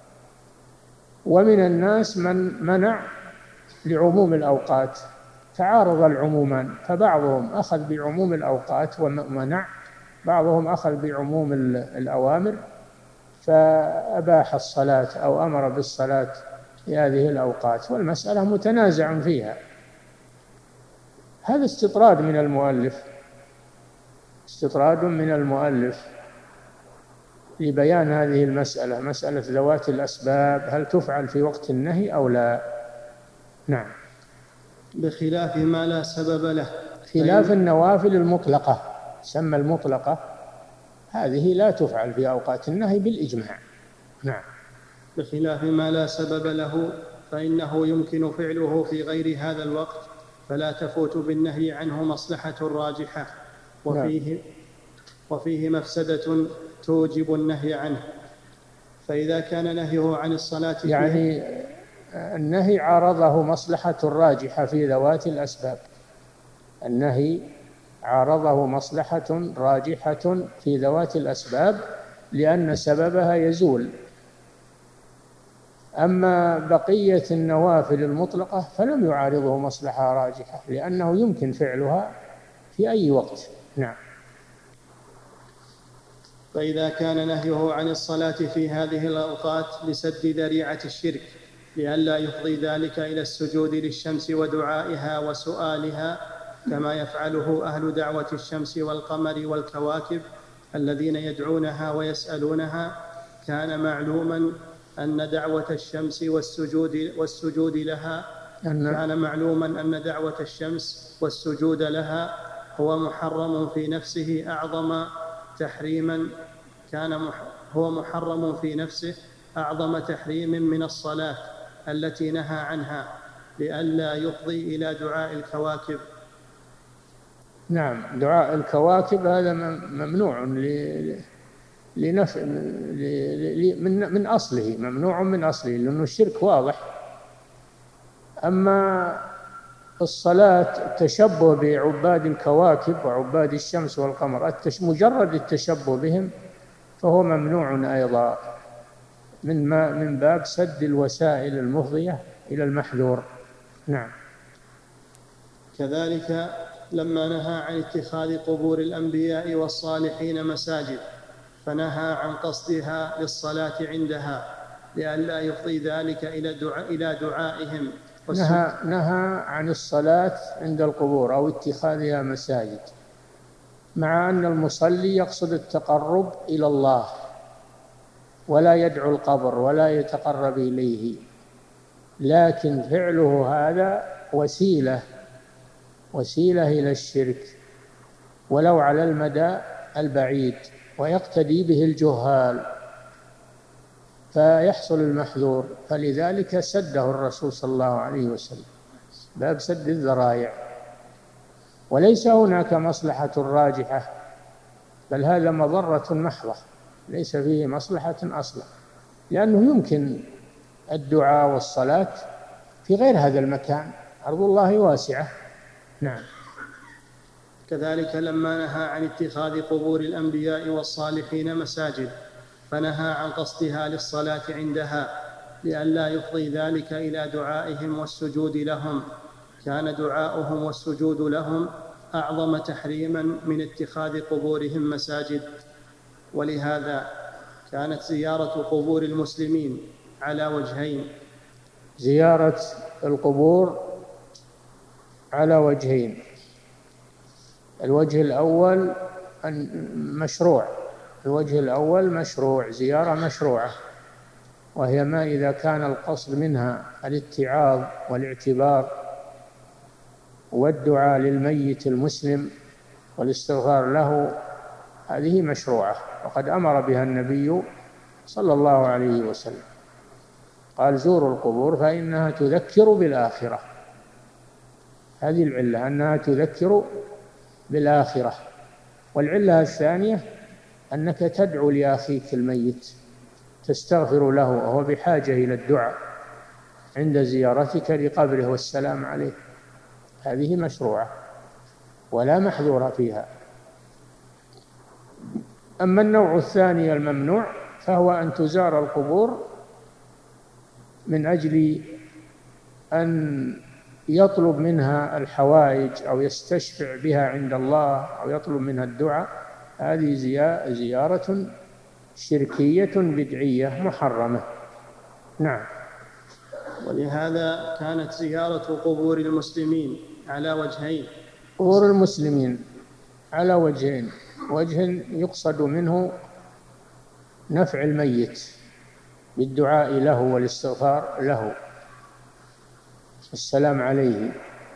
ومن الناس من منع لعموم الأوقات، تعارض العمومان، فبعضهم أخذ بعموم الأوقات ومنع، بعضهم أخذ بعموم الأوامر فأباح الصلاة أو أمر بالصلاة في هذه الأوقات، والمسألة متنازع فيها. هذا استطراد من المؤلف، استطراد من المؤلف لبيان هذه المسألة، مسألة ذوات الأسباب، هل تفعل في وقت النهي أو لا؟ نعم. بخلاف ما لا سبب له، خلاف النوافل المطلقة، سمى المطلقة، هذه لا تفعل في أوقات النهي بالإجماع. نعم. بخلاف ما لا سبب له فإنه يمكن فعله في غير هذا الوقت، فلا تفوت بالنهي عنه مصلحة راجحة، وفيه, نعم. وفيه مفسدة توجب النهي عنه. فإذا كان نهيه عن الصلاة يعني النهي عارضه مصلحة راجحة في ذوات الأسباب، النهي عارضه مصلحة راجحة في ذوات الأسباب لأن سببها يزول. أما بقية النوافل المطلقة فلم يعارضه مصلحة راجحة، لأنه يمكن فعلها في أي وقت. نعم. فإذا كان نهيه عن الصلاة في هذه الأوقات لسد ذريعة الشرك، لئلا يفضي ذلك إلى السجود للشمس ودعائها وسؤالها، كما يفعله أهل دعوة الشمس والقمر والكواكب الذين يدعونها ويسألونها، كان معلوما أن دعوة الشمس والسجود والسجود لها كان معلوما أن دعوة الشمس والسجود لها هو محرم في نفسه أعظم تحريما كان هو محرم في نفسه أعظم تحريم من الصلاة التي نهى عنها، لئلا يفضي إلى دعاء الكواكب. نعم، دعاء الكواكب هذا ممنوع لنف... من من أصله، ممنوع من أصله، لأنه الشرك واضح. أما الصلاة التشبه بعباد الكواكب وعباد الشمس والقمر، مجرد التشبه بهم فهو ممنوع أيضا، من ما من باب سد الوسائل المفضية إلى المحذور. نعم. كذلك لما نهى عن اتخاذ قبور الأنبياء والصالحين مساجد، فنهى عن قصدها للصلاة عندها لئلا يفضي ذلك إلى دعاء إلى دعائهم. نهى, نهى عن الصلاة عند القبور أو اتخاذها مساجد، مع أن المصلي يقصد التقرب إلى الله ولا يدعو القبر ولا يتقرب إليه، لكن فعله هذا وسيلة وسيلة إلى الشرك ولو على المدى البعيد، ويقتدي به الجهال فيحصل المحذور، فلذلك سده الرسول صلى الله عليه وسلم، باب سد الذرائع. وليس هناك مصلحة راجحة، بل هذا مضرة محضة، ليس فيه مصلحة أصلا، لأنه يمكن الدعاء والصلاة في غير هذا المكان، أرض الله واسعة. نعم. كذلك لما نهى عن اتخاذ قبور الأنبياء والصالحين مساجد، فنهى عن قصدها للصلاة عندها لئلا يفضي ذلك إلى دعائهم والسجود لهم، كان دعاؤهم والسجود لهم أعظم تحريما من اتخاذ قبورهم مساجد. ولهذا كانت زيارة قبور المسلمين على وجهين. زيارة القبور على وجهين: الوجه الأول مشروع الوجه الأول مشروع زيارة مشروعة، وهي ما إذا كان القصد منها الاتعاظ والاعتبار والدعاء للميت المسلم والاستغفار له، هذه مشروعة، وقد أمر بها النبي صلى الله عليه وسلم، قال: زوروا القبور فإنها تذكر بالآخرة. هذه العلة، أنها تذكر بالآخرة. والعلة الثانية أنك تدعو لأخيك الميت، تستغفر له وهو بحاجة إلى الدعاء عند زيارتك لقبره والسلام عليه، هذه مشروعة ولا محظور فيها. أما النوع الثاني الممنوع فهو أن تزار القبور من أجل أن يطلب منها الحوائج أو يستشفع بها عند الله أو يطلب منها الدعاء، هذه زيارة شركية بدعية محرمة. نعم. ولهذا كانت زيارة قبور المسلمين على وجهين. قبور المسلمين على وجهين: وجه يقصد منه نفع الميت بالدعاء له والاستغفار له والسلام عليه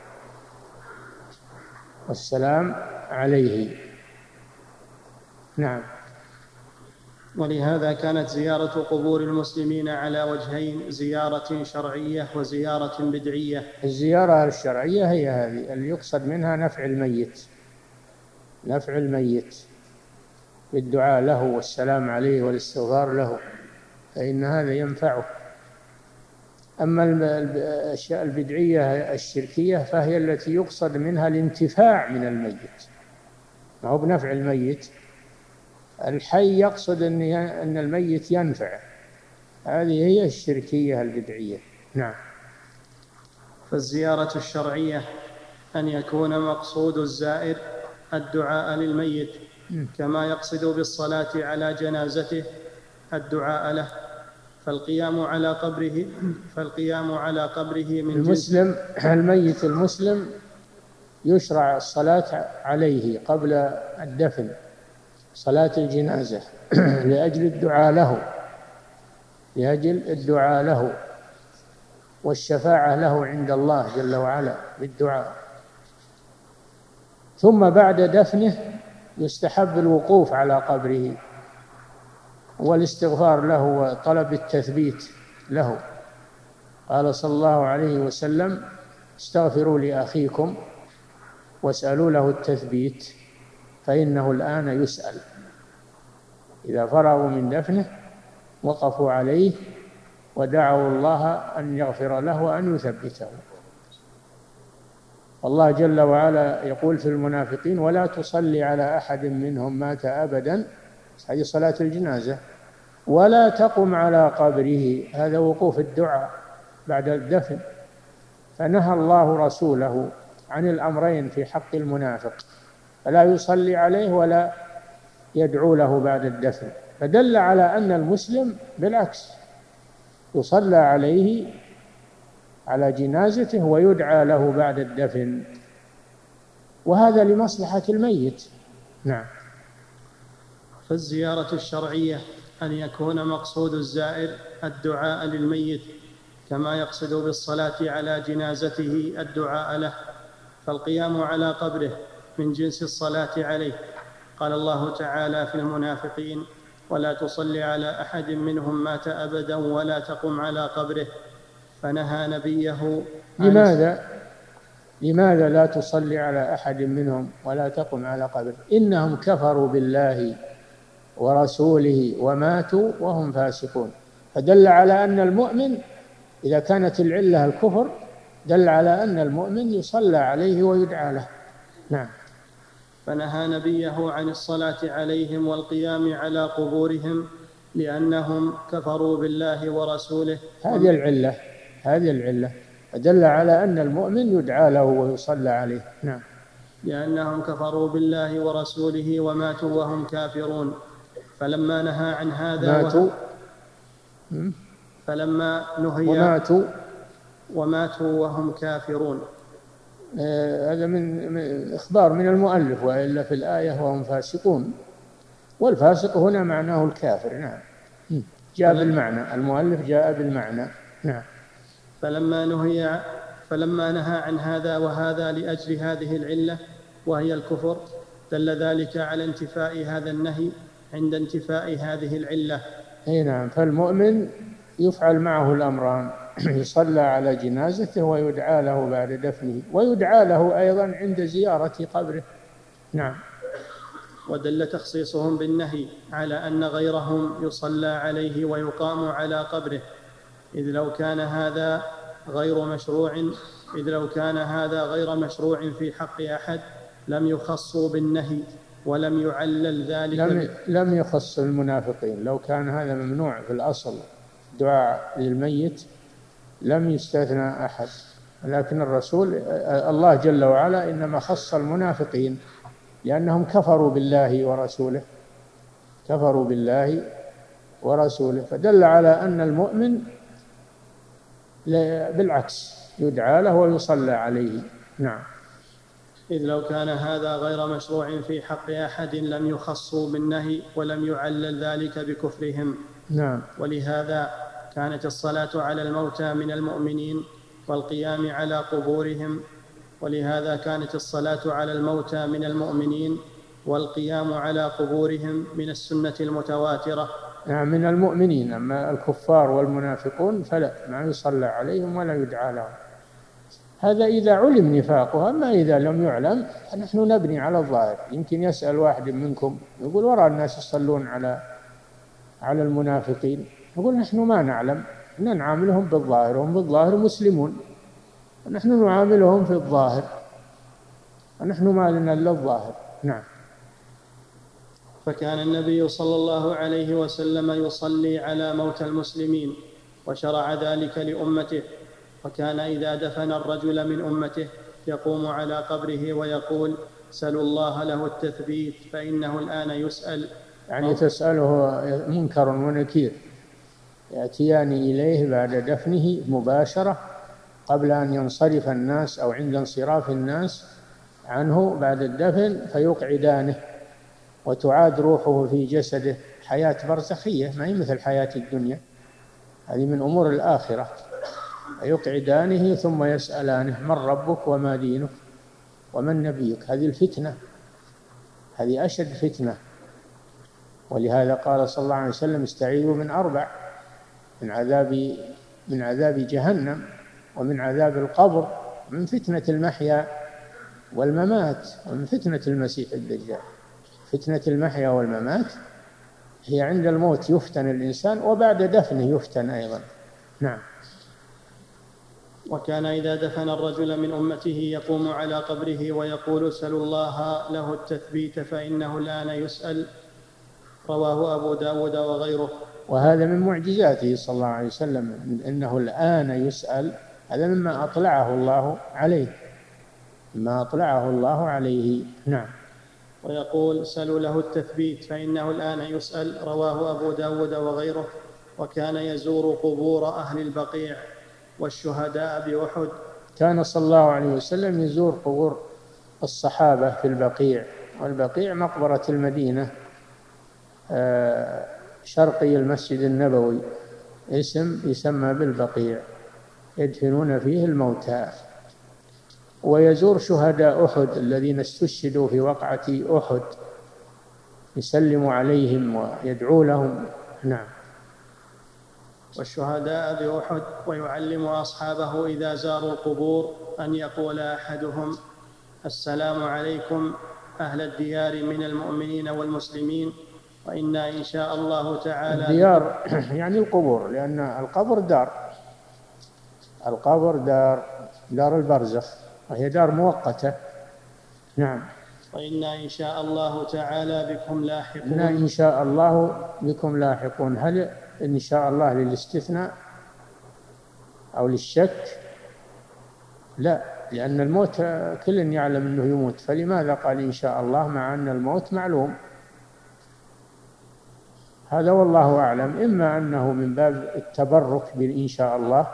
والسلام عليه نعم. ولهذا كانت زيارة قبور المسلمين على وجهين: زيارة شرعية وزيارة بدعية. الزيارة الشرعية هي هذه اللي يقصد منها نفع الميت نفع الميت بالدعاء له والسلام عليه والاستغفار له، فإن هذا ينفعه. أما الأشياء البدعية الشركية فهي التي يقصد منها الانتفاع من الميت، ما هو بنفع الميت. الحي يقصد أن الميت ينفع، هذه هي الشركية البدعية. نعم. فالزيارة الشرعية أن يكون مقصود الزائر الدعاء للميت، كما يقصد بالصلاة على جنازته الدعاء له، فالقيام على قبره فالقيام على قبره من المسلم الميت المسلم يشرع الصلاة عليه قبل الدفن، صلاة الجنازة لأجل الدعاء له لأجل الدعاء له والشفاعة له عند الله جل وعلا بالدعاء. ثم بعد دفنه يستحب الوقوف على قبره والاستغفار له وطلب التثبيت له. قال صلى الله عليه وسلم: استغفروا لأخيكم واسألوا له التثبيت فإنه الآن يسأل. إذا فرغوا من دفنه وقفوا عليه ودعوا الله أن يغفر له وأن يثبته. الله جل وعلا يقول في المنافقين: ولا تصلي على أحد منهم مات أبدا، هذه صلاة الجنازة، ولا تقم على قبره، هذا وقوف الدعاء بعد الدفن. فنهى الله رسوله عن الأمرين في حق المنافق، فلا يصلي عليه ولا يدعو له بعد الدفن. فدل على أن المسلم بالعكس يصلى عليه على جنازته ويدعى له بعد الدفن، وهذا لمصلحة الميت. نعم. فالزيارة الشرعية أن يكون مقصود الزائر الدعاء للميت كما يقصد بالصلاة على جنازته الدعاء له، فالقيام على قبره من جنس الصلاة عليه. قال الله تعالى في المنافقين: ولا تصل على أحد منهم مات أبدا ولا تقم على قبره، فنهى نبيه. لماذا لماذا لا تصلي على أحد منهم ولا تقم على قبره؟ إنهم كفروا بالله ورسوله وماتوا وهم فاسقون. فدل على أن المؤمن إذا كانت العلة الكفر دل على أن المؤمن يصلى عليه ويدعى له. نعم. فنهى نبيه عن الصلاة عليهم والقيام على قبورهم لأنهم كفروا بالله ورسوله. هذه العلة هذه العلة دل على أن المؤمن يدعى له ويصلى عليه. نعم. لأنهم كفروا بالله ورسوله وماتوا وهم كافرون. فلما نهى عن هذا ماتوا وه... فلما نهي وماتوا وماتوا وهم كافرون. آه هذا من... من إخبار من المؤلف، وإلا في الآية وهم فاسقون، والفاسق هنا معناه الكافر. نعم. جاء بالمعنى، المؤلف جاء بالمعنى. نعم. فلما نهي فلما نهى عن هذا وهذا لأجل هذه العلة وهي الكفر، دل ذلك على انتفاء هذا النهي عند انتفاء هذه العلة. أي نعم. فالمؤمن يفعل معه الأمران: يصلى على جنازته ويدعى له بعد دفنه، ويدعى له أيضا عند زيارة قبره. نعم. ودل تخصيصهم بالنهي على أن غيرهم يصلى عليه ويقام على قبره، إذ لو كان هذا غير مشروع إذ لو كان هذا غير مشروع في حق أحد لم يخصوا بالنهي ولم يعلل ذلك. لم, لم يخص المنافقين. لو كان هذا ممنوع في الأصل دعاء للميت لم يستثنى أحد، لكن الرسول الله جل وعلا إنما خص المنافقين لأنهم كفروا بالله ورسوله كفروا بالله ورسوله فدل على أن المؤمن بالعكس يدعى له ويصلى عليه. نعم. إذ لو كان هذا غير مشروع في حق أحد لم يخصوا بالنهي ولم يعلل ذلك بكفرهم. نعم. ولهذا كانت الصلاة على الموتى من المؤمنين والقيام على قبورهم ولهذا كانت الصلاة على الموتى من المؤمنين والقيام على قبورهم من السنة المتواترة. نعم، من المؤمنين. أما الكفار والمنافقون فلا، ما يصلى عليهم ولا يدعى لهم. هذا إذا علم نفاقها. أما إذا لم يعلم فنحن نبني على الظاهر. يمكن يسأل واحد منكم يقول: وراء الناس يصلون على على المنافقين. نقول: نحن ما نعلم، نعاملهم بالظاهر، هم بالظاهر مسلمون، ونحن نعاملهم في الظاهر، ونحن ما لنا إلا الظاهر. نعم. فكان النبي صلى الله عليه وسلم يصلي على موتى المسلمين وشرع ذلك لأمته، وكان إذا دفن الرجل من أمته يقوم على قبره ويقول: سلوا الله له التثبيت فإنه الآن يسأل. يعني تسأله منكر ونكير يأتيان إليه بعد دفنه مباشرة قبل أن ينصرف الناس أو عند انصراف الناس عنه بعد الدفن، فيقعدانه وتعاد روحه في جسده حياة برزخية، ما هي مثل حياة الدنيا، هذه من أمور الآخرة. يقعدانه ثم يسألانه: من ربك وما دينك ومن نبيك؟ هذه الفتنة، هذه أشد فتنة. ولهذا قال صلى الله عليه وسلم: استعيذوا من أربع: من عذاب من عذاب جهنم، ومن عذاب القبر، ومن فتنة المحيا والممات، ومن فتنة المسيح الدجال. فتنة المحيا والممات هي عند الموت يفتن الإنسان، وبعد دفنه يفتن أيضا. نعم. وكان إذا دفن الرجل من أمته يقوم على قبره ويقول: سلوا الله له التثبيت فإنه الآن يسأل. رواه أبو داود وغيره. وهذا من معجزاته صلى الله عليه وسلم، إنه الآن يسأل. هذا مما أطلعه الله عليه، ما أطلعه الله عليه. نعم. ويقول سلوا له التثبيت فإنه الآن يسأل. رواه أبو داود وغيره. وكان يزور قبور أهل البقيع والشهداء بأحد. كان صلى الله عليه وسلم يزور قبور الصحابة في البقيع، والبقيع مقبرة المدينة شرقي المسجد النبوي، اسم يسمى بالبقيع، يدفنون فيه الموتى. ويزور شهداء أحد الذين استشهدوا في وقعة أحد، يسلم عليهم ويدعو لهم. نعم. والشهداء بأحد. ويعلم أصحابه إذا زاروا القبور أن يقول أحدهم السلام عليكم أهل الديار من المؤمنين والمسلمين وإنا إن شاء الله تعالى. الديار يعني القبور، لأن القبر دار، القبر دار دار البرزخ، وهي دار مؤقتة. نعم. وإنا إن شاء الله تعالى بكم لاحقون. إنا إن شاء الله بكم لاحقون. هل إن شاء الله للاستثناء أو للشك؟ لا، لأن الموت كل يعلم أنه يموت، فلماذا قال إن شاء الله مع أن الموت معلوم؟ هذا والله أعلم. إما أنه من باب التبرك بإن شاء الله،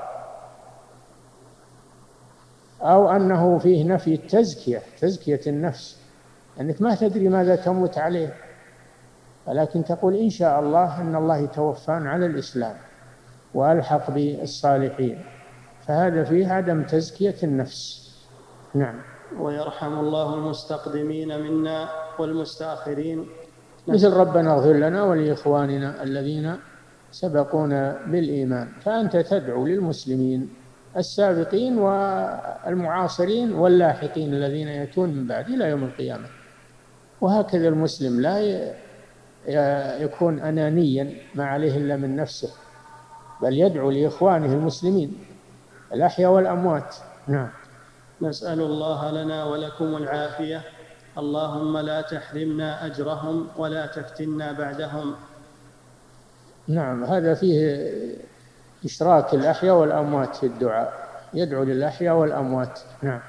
أو أنه فيه نفي التزكية، تزكية النفس، أنك ما تدري ماذا تموت عليه، ولكن تقول إن شاء الله أن الله يتوفان على الإسلام وألحق بالصالحين، فهذا فيه عدم تزكية النفس. نعم. ويرحم الله المستقدمين منا والمستأخرين، مثل ربنا اغفر لنا ولإخواننا الذين سبقونا بالإيمان. فأنت تدعو للمسلمين السابقين والمعاصرين واللاحقين الذين يأتون من بعد إلى يوم القيامة. وهكذا المسلم لا يكون أنانيا ما عليه إلا من نفسه، بل يدعو لإخوانه المسلمين الأحياء والأموات. نعم. نسأل الله لنا ولكم العافية. اللهم لا تحرمنا أجرهم ولا تفتنا بعدهم. نعم. هذا فيه إشراك الأحياء والأموات في الدعاء، يدعو للأحياء والأموات. نعم.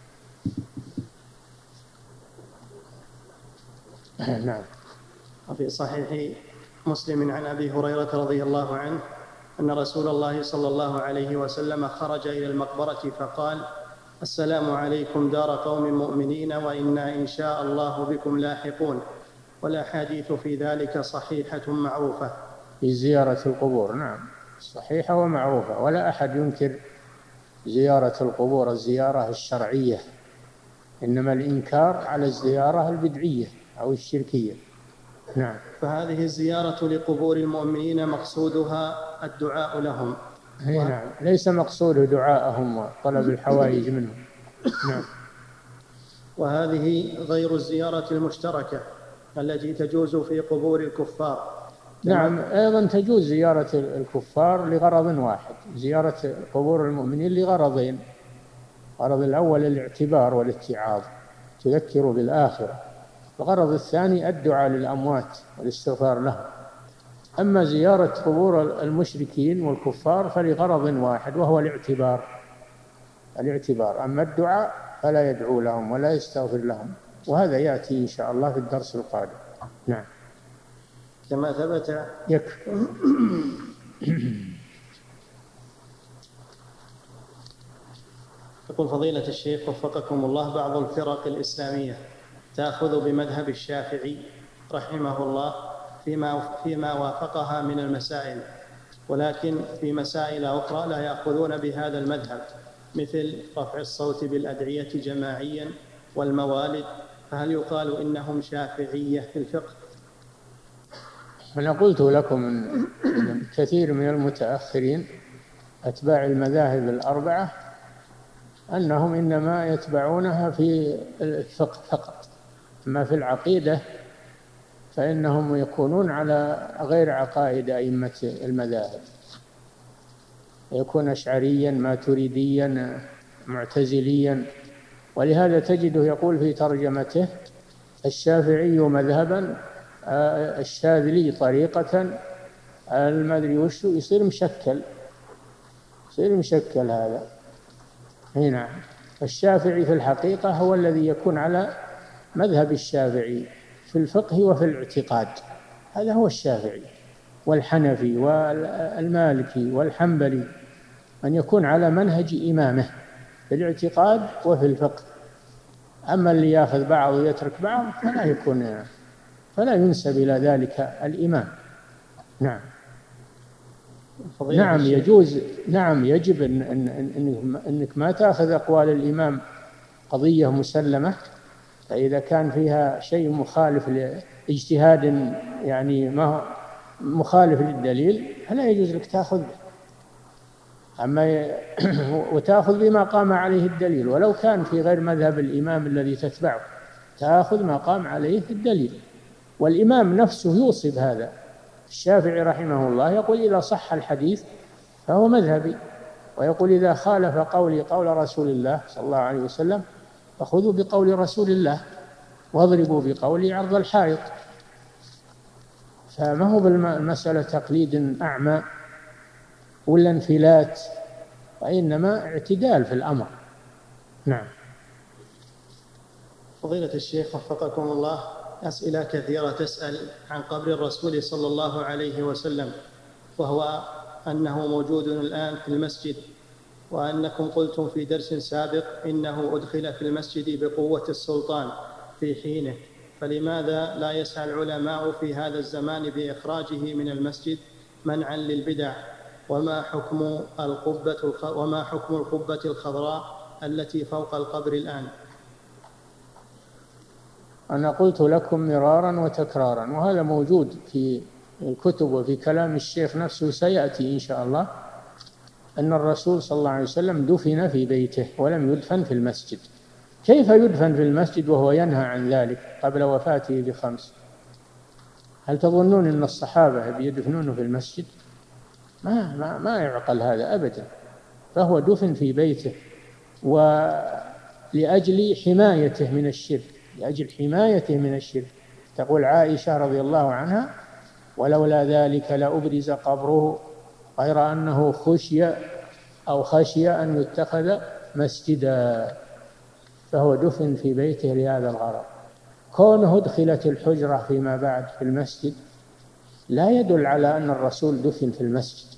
نعم. وفي صحيح مسلم عن أبي هريرة رضي الله عنه أن رسول الله صلى الله عليه وسلم خرج إلى المقبرة فقال السلام عليكم دار قوم مؤمنين وإنا إن شاء الله بكم لاحقون. والأحاديث في ذلك صحيحة معروفة في زيارة القبور. نعم، صحيحة ومعروفة، ولا أحد ينكر زيارة القبور الزيارة الشرعية، إنما الإنكار على الزيارة البدعية أو الشركية. نعم. فهذه الزيارة لقبور المؤمنين مقصودها الدعاء لهم. نعم، ليس مقصوده دعاءهم وطلب الحوائج منهم. نعم. وهذه غير الزيارة المشتركة التي تجوز في قبور الكفار. نعم، أيضا تجوز زيارة الكفار لغرض واحد، زيارة قبور المؤمنين لغرضين: الغرض الأول الاعتبار والاتعاظ، تذكر بالآخرة. الغرض الثاني الدعاء للأموات والاستغفار لهم. أما زيارة قبور المشركين والكفار فلغرض واحد، وهو الاعتبار الاعتبار أما الدعاء فلا يدعو لهم ولا يستغفر لهم، وهذا يأتي إن شاء الله في الدرس القادم. نعم. كما ثبت يكفي. يقول فضيلة الشيخ وفقكم الله، بعض الفرق الإسلامية تأخذ بمذهب الشافعي رحمه الله فيما, فيما وافقها من المسائل، ولكن في مسائل أخرى لا يأخذون بهذا المذهب، مثل رفع الصوت بالأدعية جماعيا والموالد، فهل يقال إنهم شافعية في الفقه؟ أنا قلت لكم أن كثير من المتأخرين أتباع المذاهب الأربعة أنهم إنما يتبعونها في الفقه فقط، أما في العقيدة فإنهم يكونون على غير عقائد أئمة المذاهب، يكون أشعريا ماتريديا معتزليا. ولهذا تجده يقول في ترجمته الشافعي مذهبا الشاذلي طريقة المدري وش، يصير مشكل يصير مشكل هذا هنا. الشافعي في الحقيقة هو الذي يكون على مذهب الشافعي في الفقه وفي الاعتقاد، هذا هو الشافعي والحنفي والمالكي والحنبلي، أن يكون على منهج إمامه في الاعتقاد وفي الفقه. أما اللي يأخذ بعض ويترك بعض فلا يكون فلا ينسب إلى ذلك الإمام. نعم. نعم يجوز، نعم يجب إن إن إنك ما تأخذ أقوال الإمام قضية مسلمة، فإذا كان فيها شيء مخالف لاجتهاد يعني ما مخالف للدليل فلا يجوز لك تأخذ، أما وتأخذ بما قام عليه الدليل، ولو كان في غير مذهب الإمام الذي تتبعه تأخذ ما قام عليه الدليل. والإمام نفسه يوصي بهذا. الشافعي رحمه الله يقول إذا صح الحديث فهو مذهبي، ويقول إذا خالف قولي قول رسول الله صلى الله عليه وسلم فخذوا بقول رسول الله واضربوا بقولي عرض الحائط. فما هو بالمسألة تقليد أعمى ولا انفلات، وإنما اعتدال في الأمر. نعم. فضيلة الشيخ وفقكم الله، أسئلة كثيرة تسأل عن قبر الرسول صلى الله عليه وسلم، وهو أنه موجود الآن في المسجد، وأنكم قلتم في درس سابق إنه أدخل في المسجد بقوة السلطان في حينه، فلماذا لا يسعى العلماء في هذا الزمان بإخراجه من المسجد منعا للبدع؟ وما حكم القبة وما حكم القبة الخضراء التي فوق القبر الآن؟ أنا قلت لكم مرارا وتكرارا، وهذا موجود في الكتب وفي كلام الشيخ نفسه سيأتي إن شاء الله، أن الرسول صلى الله عليه وسلم دفن في بيته ولم يدفن في المسجد. كيف يدفن في المسجد وهو ينهى عن ذلك قبل وفاته بخمس؟ هل تظنون أن الصحابة بيدفنونه في المسجد؟ ما, ما, ما يعقل هذا أبدا. فهو دفن في بيته ولأجل حمايته من الشرك، لأجل حمايته من الشرك. تقول عائشة رضي الله عنها ولولا ذلك لأبرز قبره غير أنه خشي أو خشي أن يتخذ مسجدا. فهو دفن في بيته لهذا الغرض. كونه أدخلت الحجرة فيما بعد في المسجد لا يدل على أن الرسول دفن في المسجد.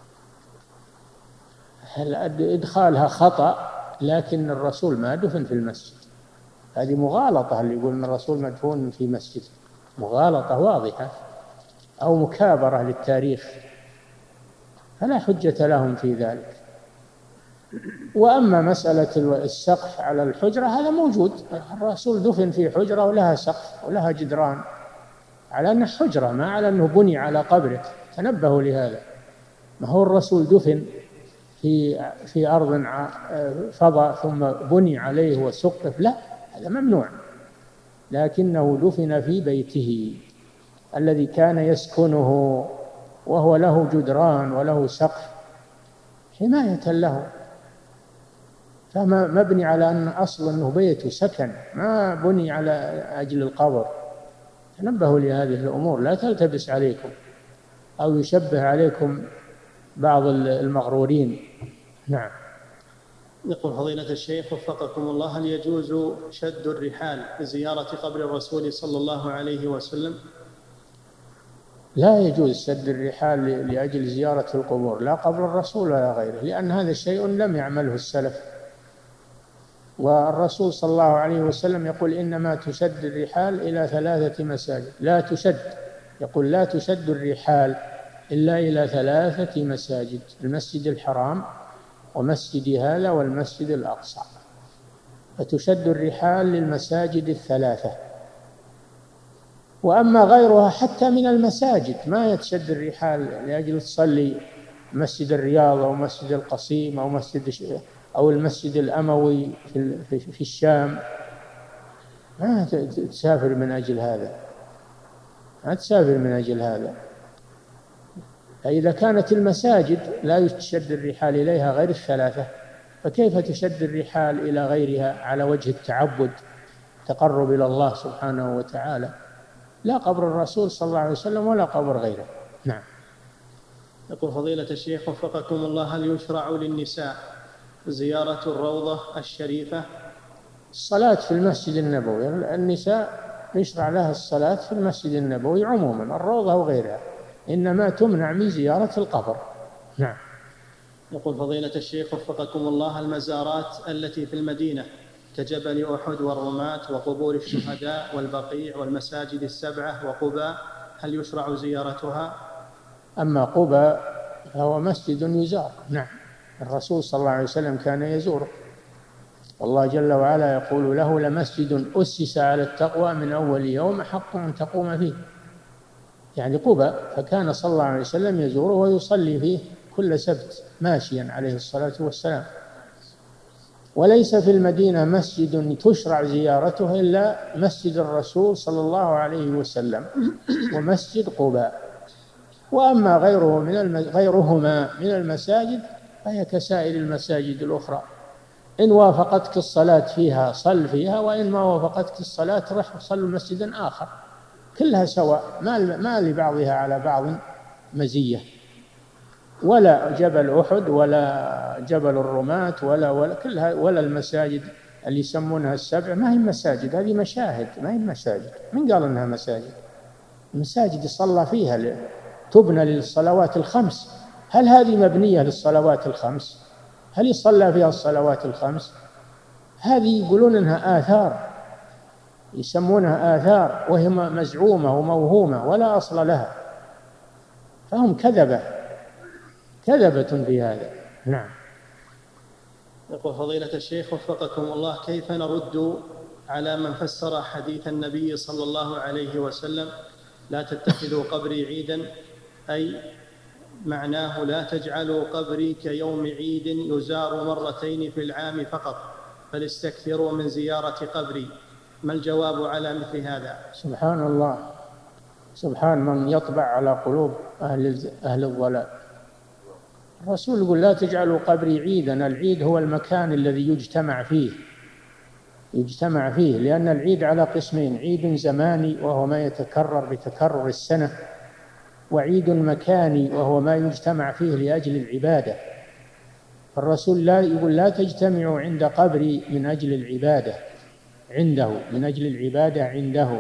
إدخالها خطأ، لكن الرسول ما دفن في المسجد. هذه مغالطة اللي يقول أن الرسول مدفون في مسجد، مغالطة واضحة أو مكابرة للتاريخ، فلا حجة لهم في ذلك. وأما مسألة السقف على الحجرة هذا موجود، الرسول دفن في حجرة ولها سقف ولها جدران، على أنه حجرة ما على أنه بني على قبره. تنبهوا لهذا، ما هو الرسول دفن في في أرض فضاء ثم بني عليه وسقف، لا، هذا ممنوع. لكنه دفن في بيته الذي كان يسكنه، وهو له جدران وله سقف حماية له، فما مبني على أن أصل أنه بيت سكن، ما بني على أجل القبر. تنبهوا لهذه الأمور، لا تلتبس عليكم أو يشبه عليكم بعض المغرورين. نعم. يقول فضيلة الشيخ وفقكم الله، هل يجوز شد الرحال لزيارة قبر الرسول صلى الله عليه وسلم؟ لا يجوز شد الرحال لأجل زيارة القبور، لا قبر الرسول ولا غيره، لأن هذا شيء لم يعمله السلف. والرسول صلى الله عليه وسلم يقول إنما تشد الرحال إلى ثلاثة مساجد، لا تشد، يقول لا تشد الرحال إلا إلى ثلاثة مساجد: المسجد الحرام ومسجد هذا والمسجد الأقصى. فتشد الرحال للمساجد الثلاثة. وأما غيرها حتى من المساجد ما يتشد الرحال لأجل تصلي مسجد الرياض أو مسجد القصيم أو مسجد أو المسجد الأموي في في الشام، ما تسافر من أجل هذا، ما تسافر من أجل هذا. فإذا كانت المساجد لا تشد الرحال إليها غير الثلاثة، فكيف تشد الرحال إلى غيرها على وجه التعبد تقرب إلى الله سبحانه وتعالى؟ لا قبر الرسول صلى الله عليه وسلم ولا قبر غيره. نعم. يقول فضيلة الشيخ وفقكم الله، هل يشرع للنساء زيارة الروضة الشريفة الصلاة في المسجد النبوي، النساء يشرع لها الصلاة في المسجد النبوي عموما، الروضة وغيرها، إنما تمنع من زيارة القبر. نعم. يقول فضيلة الشيخ وفقكم الله: المزارات التي في المدينة كجبل أحد والرماة وقبور الشهداء والبقيع والمساجد السبعة وقباء، هل يشرع زيارتها؟ أما قباء فهو مسجد يزار. نعم، الرسول صلى الله عليه وسلم كان يزوره، والله جل وعلا يقول له: لمسجد أسس على التقوى من أول يوم أحق أن تقوم فيه، يعني قباء، فكان صلى الله عليه وسلم يزوره ويصلي فيه كل سبت ماشيا عليه الصلاة والسلام. وليس في المدينة مسجد تشرع زيارته إلا مسجد الرسول صلى الله عليه وسلم ومسجد قباء، وأما غيره من الم... غيرهما من المساجد فهي كسائر المساجد الأخرى، إن وافقتك الصلاة فيها صل فيها، وإن ما وافقتك الصلاة رح صل مسجدا آخر، كلها سواء، ما ما لبعضها على بعض مزية. ولا جبل أحد ولا جبل الرماة ولا ولا كلها، ولا المساجد اللي يسمونها السبع، ما هي مساجد، هذه مشاهد، ما هي مساجد. من قال إنها مساجد؟ المساجد يصلى فيها، تبنى للصلوات الخمس. هل هذه مبنية للصلوات الخمس؟ هل يصلى فيها الصلوات الخمس؟ هذه يقولون إنها آثار، يسمونها آثار، وهي مزعومة وموهومة ولا أصل لها، فهم كذبة كذبة في هذا. نعم. يقول فضيلة الشيخ وفقكم الله: كيف نرد على من فسر حديث النبي صلى الله عليه وسلم لا تتخذوا قبري عيدا، أي معناه لا تجعلوا قبري كيوم عيد يزار مرتين في العام فقط، بل استكثروا من زيارة قبري، ما الجواب على مثل هذا؟ سبحان الله، سبحان من يطبع على قلوب أهل أهل الضلال. الرسول يقول: لا تجعلوا قبري عيدا. العيد هو المكان الذي يجتمع فيه يجتمع فيه لأن العيد على قسمين: عيد زماني وهو ما يتكرر بتكرر السنة، وعيد مكاني وهو ما يجتمع فيه لأجل العبادة. فالرسول لا يقول: لا تجتمعوا عند قبري من أجل العبادة عنده، من أجل العبادة عنده،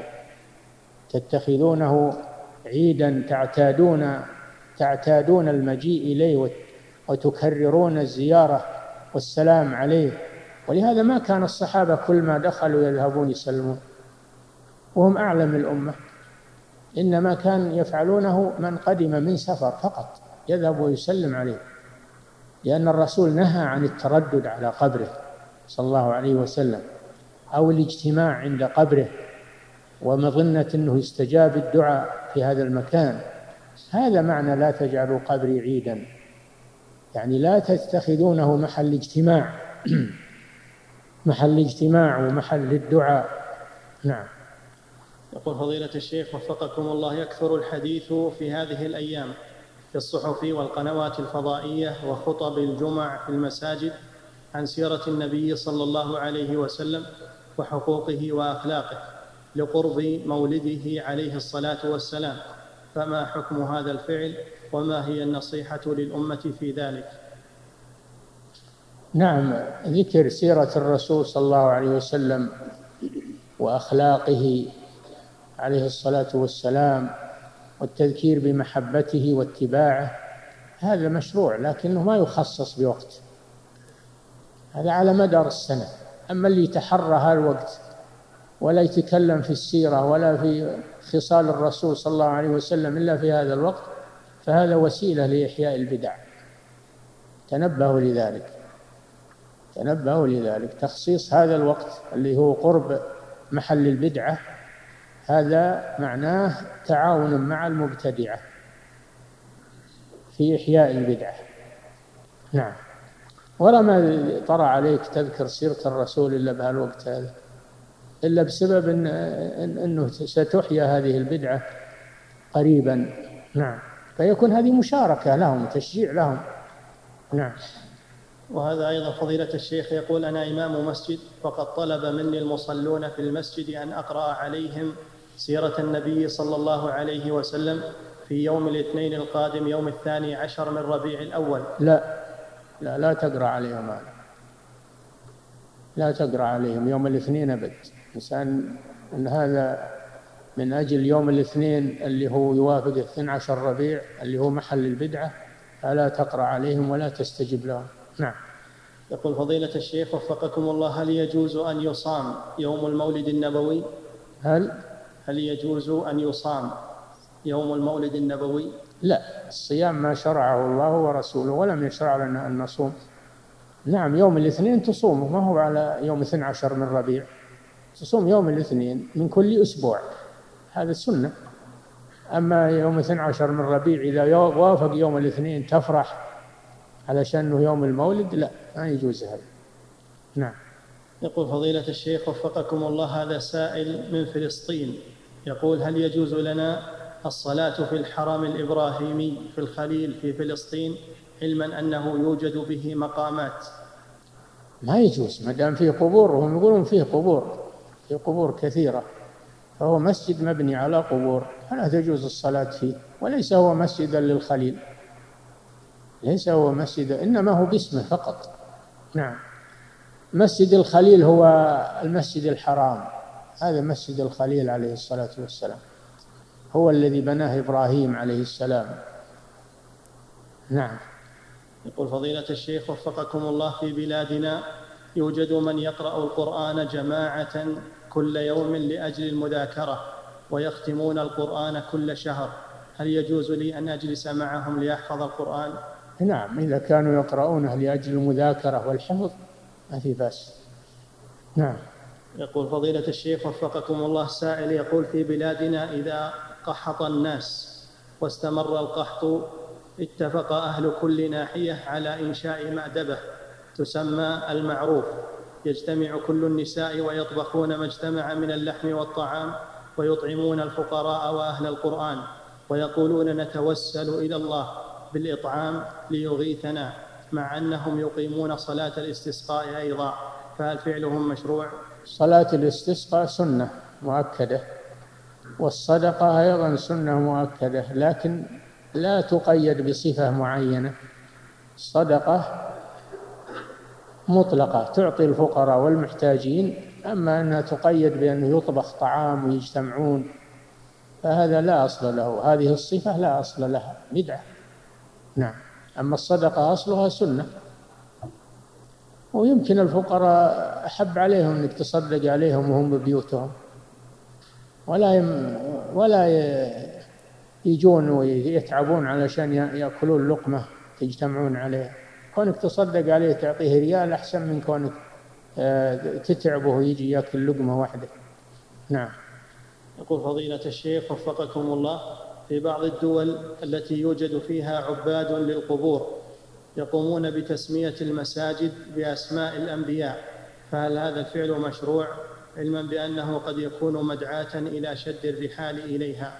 تتخذونه عيدا تعتادون تعتادون المجيء إليه وتكررون الزيارة والسلام عليه. ولهذا ما كان الصحابة كل ما دخلوا يذهبون يسلمون وهم أعلم الأمة، إنما كان يفعلونه من قدم من سفر فقط، يذهب ويسلم عليه، لأن الرسول نهى عن التردد على قبره صلى الله عليه وسلم، أو الاجتماع عند قبره ومظنة أنه يستجاب الدعاء في هذا المكان. هذا معنى لا تجعلوا قبري عيدا، يعني لا تتخذونه محل اجتماع محل اجتماع ومحل الدعاء. نعم. يقول فضيلة الشيخ وفقكم الله: يكثر الحديث في هذه الأيام في الصحف والقنوات الفضائية وخطب الجمع في المساجد عن سيرة النبي صلى الله عليه وسلم وحقوقه وأخلاقه لقرب مولده عليه الصلاة والسلام، فما حكم هذا الفعل وما هي النصيحة للأمة في ذلك؟ نعم، ذكر سيرة الرسول صلى الله عليه وسلم وأخلاقه عليه الصلاة والسلام والتذكير بمحبته واتباعه هذا مشروع، لكنه ما يخصص بوقت، هذا على مدار السنة. أما اللي يتحرى هالوقت ولا يتكلم في السيرة ولا في خصال الرسول صلى الله عليه وسلم إلا في هذا الوقت فهذا وسيلة لإحياء البدع. تنبهوا لذلك تنبهوا لذلك تخصيص هذا الوقت اللي هو قرب محل البدعة، هذا معناه تعاون مع المبتدعة في إحياء البدعة. نعم. ولا ما طرأ عليك تذكر سيرة الرسول إلا بهالوقت هذا، إلا بسبب إن أنه ستحيا هذه البدعة قريبا. نعم. فيكون هذه مشاركة لهم، تشجيع لهم. نعم. وهذا أيضا فضيلة الشيخ يقول: أنا إمام مسجد، فقد طلب مني المصلون في المسجد أن أقرأ عليهم سيرة النبي صلى الله عليه وسلم في يوم الاثنين القادم يوم الثاني عشر من ربيع الأول. لا لا لا تقرأ عليهم هذا، لا تقرأ عليهم يوم الاثنين أبد. إنسان أن هذا من أجل يوم الاثنين اللي هو يوافق اثني عشر ربيع اللي هو محل البدعة، فلا تقرأ عليهم ولا تستجب لهم. نعم. يقول فضيلة الشيخ وفقكم الله، هل يجوز أن يصام يوم المولد النبوي؟ هل هل يجوز أن يصام يوم المولد النبوي؟ لا، الصيام ما شرعه الله ورسوله، ولم يشرع لنا أن نصوم. نعم، يوم الاثنين تصومه، ما هو على يوم اثني عشر من ربيع، تصوم يوم الاثنين من كل أسبوع، هذا السنة. أما يوم اثني عشر من ربيع إذا وافق يوم الاثنين تفرح علشانه يوم المولد، لا، ما يجوز هذا. نعم. يقول فضيلة الشيخ وفقكم الله، هذا سائل من فلسطين يقول هل يجوز لنا الصلاة في الحرم الإبراهيمي في الخليل في فلسطين، علما أنه يوجد به مقامات؟ ما يجوز ما دام فيه قبور، وهم يقولون فيه قبور، فيه قبور كثيرة، فهو مسجد مبني على قبور، فلا تجوز الصلاة فيه، وليس هو مسجدا للخليل، ليس هو مسجد، إنما هو باسمه فقط. نعم. مسجد الخليل هو المسجد الحرام، هذا مسجد الخليل عليه الصلاة والسلام، هو الذي بناه إبراهيم عليه السلام. نعم. يقول فضيلة الشيخ وفقكم الله، في بلادنا يوجد من يقرأ القرآن جماعة كل يوم لأجل المذاكرة، ويختمون القرآن كل شهر، هل يجوز لي أن أجلس معهم ليحفظ القرآن؟ نعم، إذا كانوا يقرؤونه لأجل المذاكرة والحفظ ما في بأس. نعم. يقول فضيلة الشيخ وفقكم الله، سائل يقول في بلادنا إذا قحط الناس واستمر القحط اتفق أهل كل ناحية على إنشاء مأدبة تسمى المعروف، يجتمع كل النساء ويطبخون ما اجتمع من اللحم والطعام، ويطعمون الفقراء وأهل القرآن، ويقولون نتوسل إلى الله بالإطعام ليغيثنا، مع أنهم يقيمون صلاة الاستسقاء أيضا، فهل فعلهم مشروع؟ صلاة الاستسقاء سنة مؤكدة، والصدقة أيضا سنة مؤكدة، لكن لا تقيد بصفة معينة. الصدقة مطلقة تعطي الفقراء والمحتاجين، أما أنها تقيد بأنه يطبخ طعام ويجتمعون فهذا لا أصل له، هذه الصفة لا أصل لها، بدعة. نعم. أما الصدقة أصلها سنة، ويمكن الفقراء أحب عليهم أنك تصدق عليهم وهم ببيوتهم، ولا يم ولا يجون ويتعبون علشان يأكلون لقمة تجتمعون عليها. كونك تصدق عليه تعطيه ريال أحسن من كونك تتعبه ويجي يأكل لقمة واحدة. نعم. يقول فضيلة الشيخ وفقكم الله، في بعض الدول التي يوجد فيها عباد للقبور يقومون بتسمية المساجد بأسماء الأنبياء، فهل هذا الفعل مشروع، علما بأنه قد يكون مدعاة إلى شد الرحال إليها؟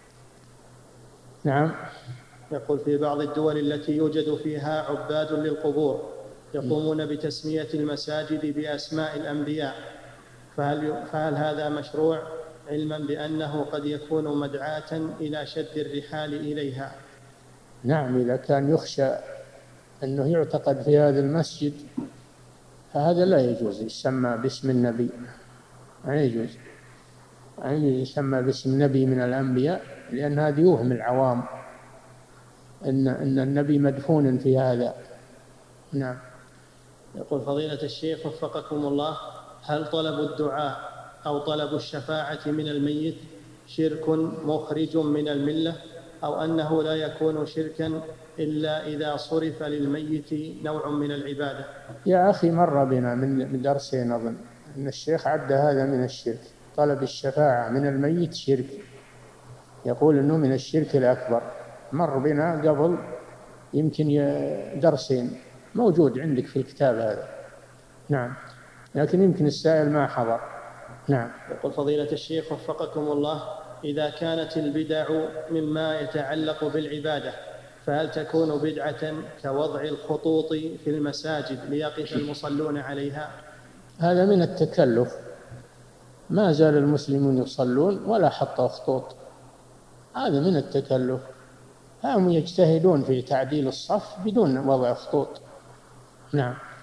نعم. يقول في بعض الدول التي يوجد فيها عباد للقبور يقومون بتسمية المساجد بأسماء الأنبياء، فهل, فهل هذا مشروع، علما بأنه قد يكون مدعاة إلى شد الرحال إليها؟ نعم، إذا كان يخشى أنه يعتقد في هذا المسجد فهذا لا يجوز يسمى باسم النبي، لا يجوز أن يسمى باسم نبي من الأنبياء، لأن هذا يوهم العوام أن أن النبي مدفون في هذا. نعم. يقول فضيلة الشيخ وفقكم الله، هل طلب الدعاء أو طلب الشفاعة من الميت شرك مخرج من الملة، أو أنه لا يكون شركا إلا إذا صرف للميت نوع من العبادة؟ يا أخي، مر بنا من درسين أظن أن الشيخ عد هذا من الشرك، طلب الشفاعة من الميت شرك، يقول أنه من الشرك الأكبر، مر بنا قبل يمكن درسين، موجود عندك في الكتاب هذا. نعم، لكن يمكن السائل ما حضر. نعم. يقول فضيلة الشيخ وفقكم الله، إذا كانت البدع مما يتعلق بالعبادة فهل تكون بدعة كوضع الخطوط في المساجد ليقف المصلون عليها؟ هذا من التكلف، ما زال المسلمون يصلون ولا حطوا خطوط، هذا من التكلف، هم يجتهدون في تعديل الصف بدون وضع خطوط. نعم.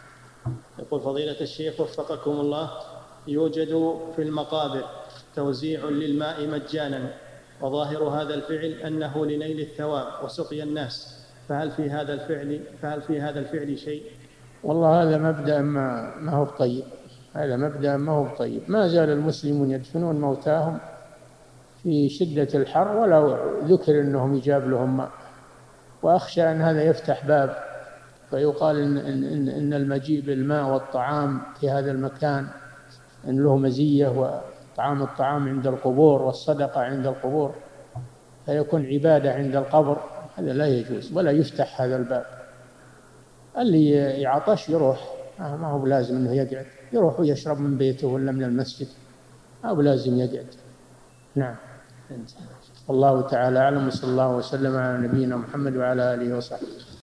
يقول فضيلة الشيخ وفقكم الله، يوجد في المقابر توزيع للماء مجانا، وظاهر هذا الفعل أنه لنيل الثواب وسقي الناس، فهل في هذا الفعل فهل في هذا الفعل شيء؟ والله هذا مبدأ ما ما هو طيب، هذا مبدأ ما هو طيب. ما زال المسلمون يدفنون موتاهم في شدة الحر ولا ذكر أنهم يجاب لهم ماء، وأخشى أن هذا يفتح باب فيقال إن, إن, إن المجيء بالماء والطعام في هذا المكان أن له مزية، وطعام الطعام عند القبور والصدقة عند القبور، فيكون عبادة عند القبر. هذا لا يجوز ولا يفتح هذا الباب. اللي يعطش يروح، ما هو لازم أنه يقعد، يروح ويشرب من بيته ولا من المسجد، ما هو لازم يقعد. نعم. والله تعالى أعلم، وصلى الله وسلم على نبينا محمد وعلى آله وصحبه.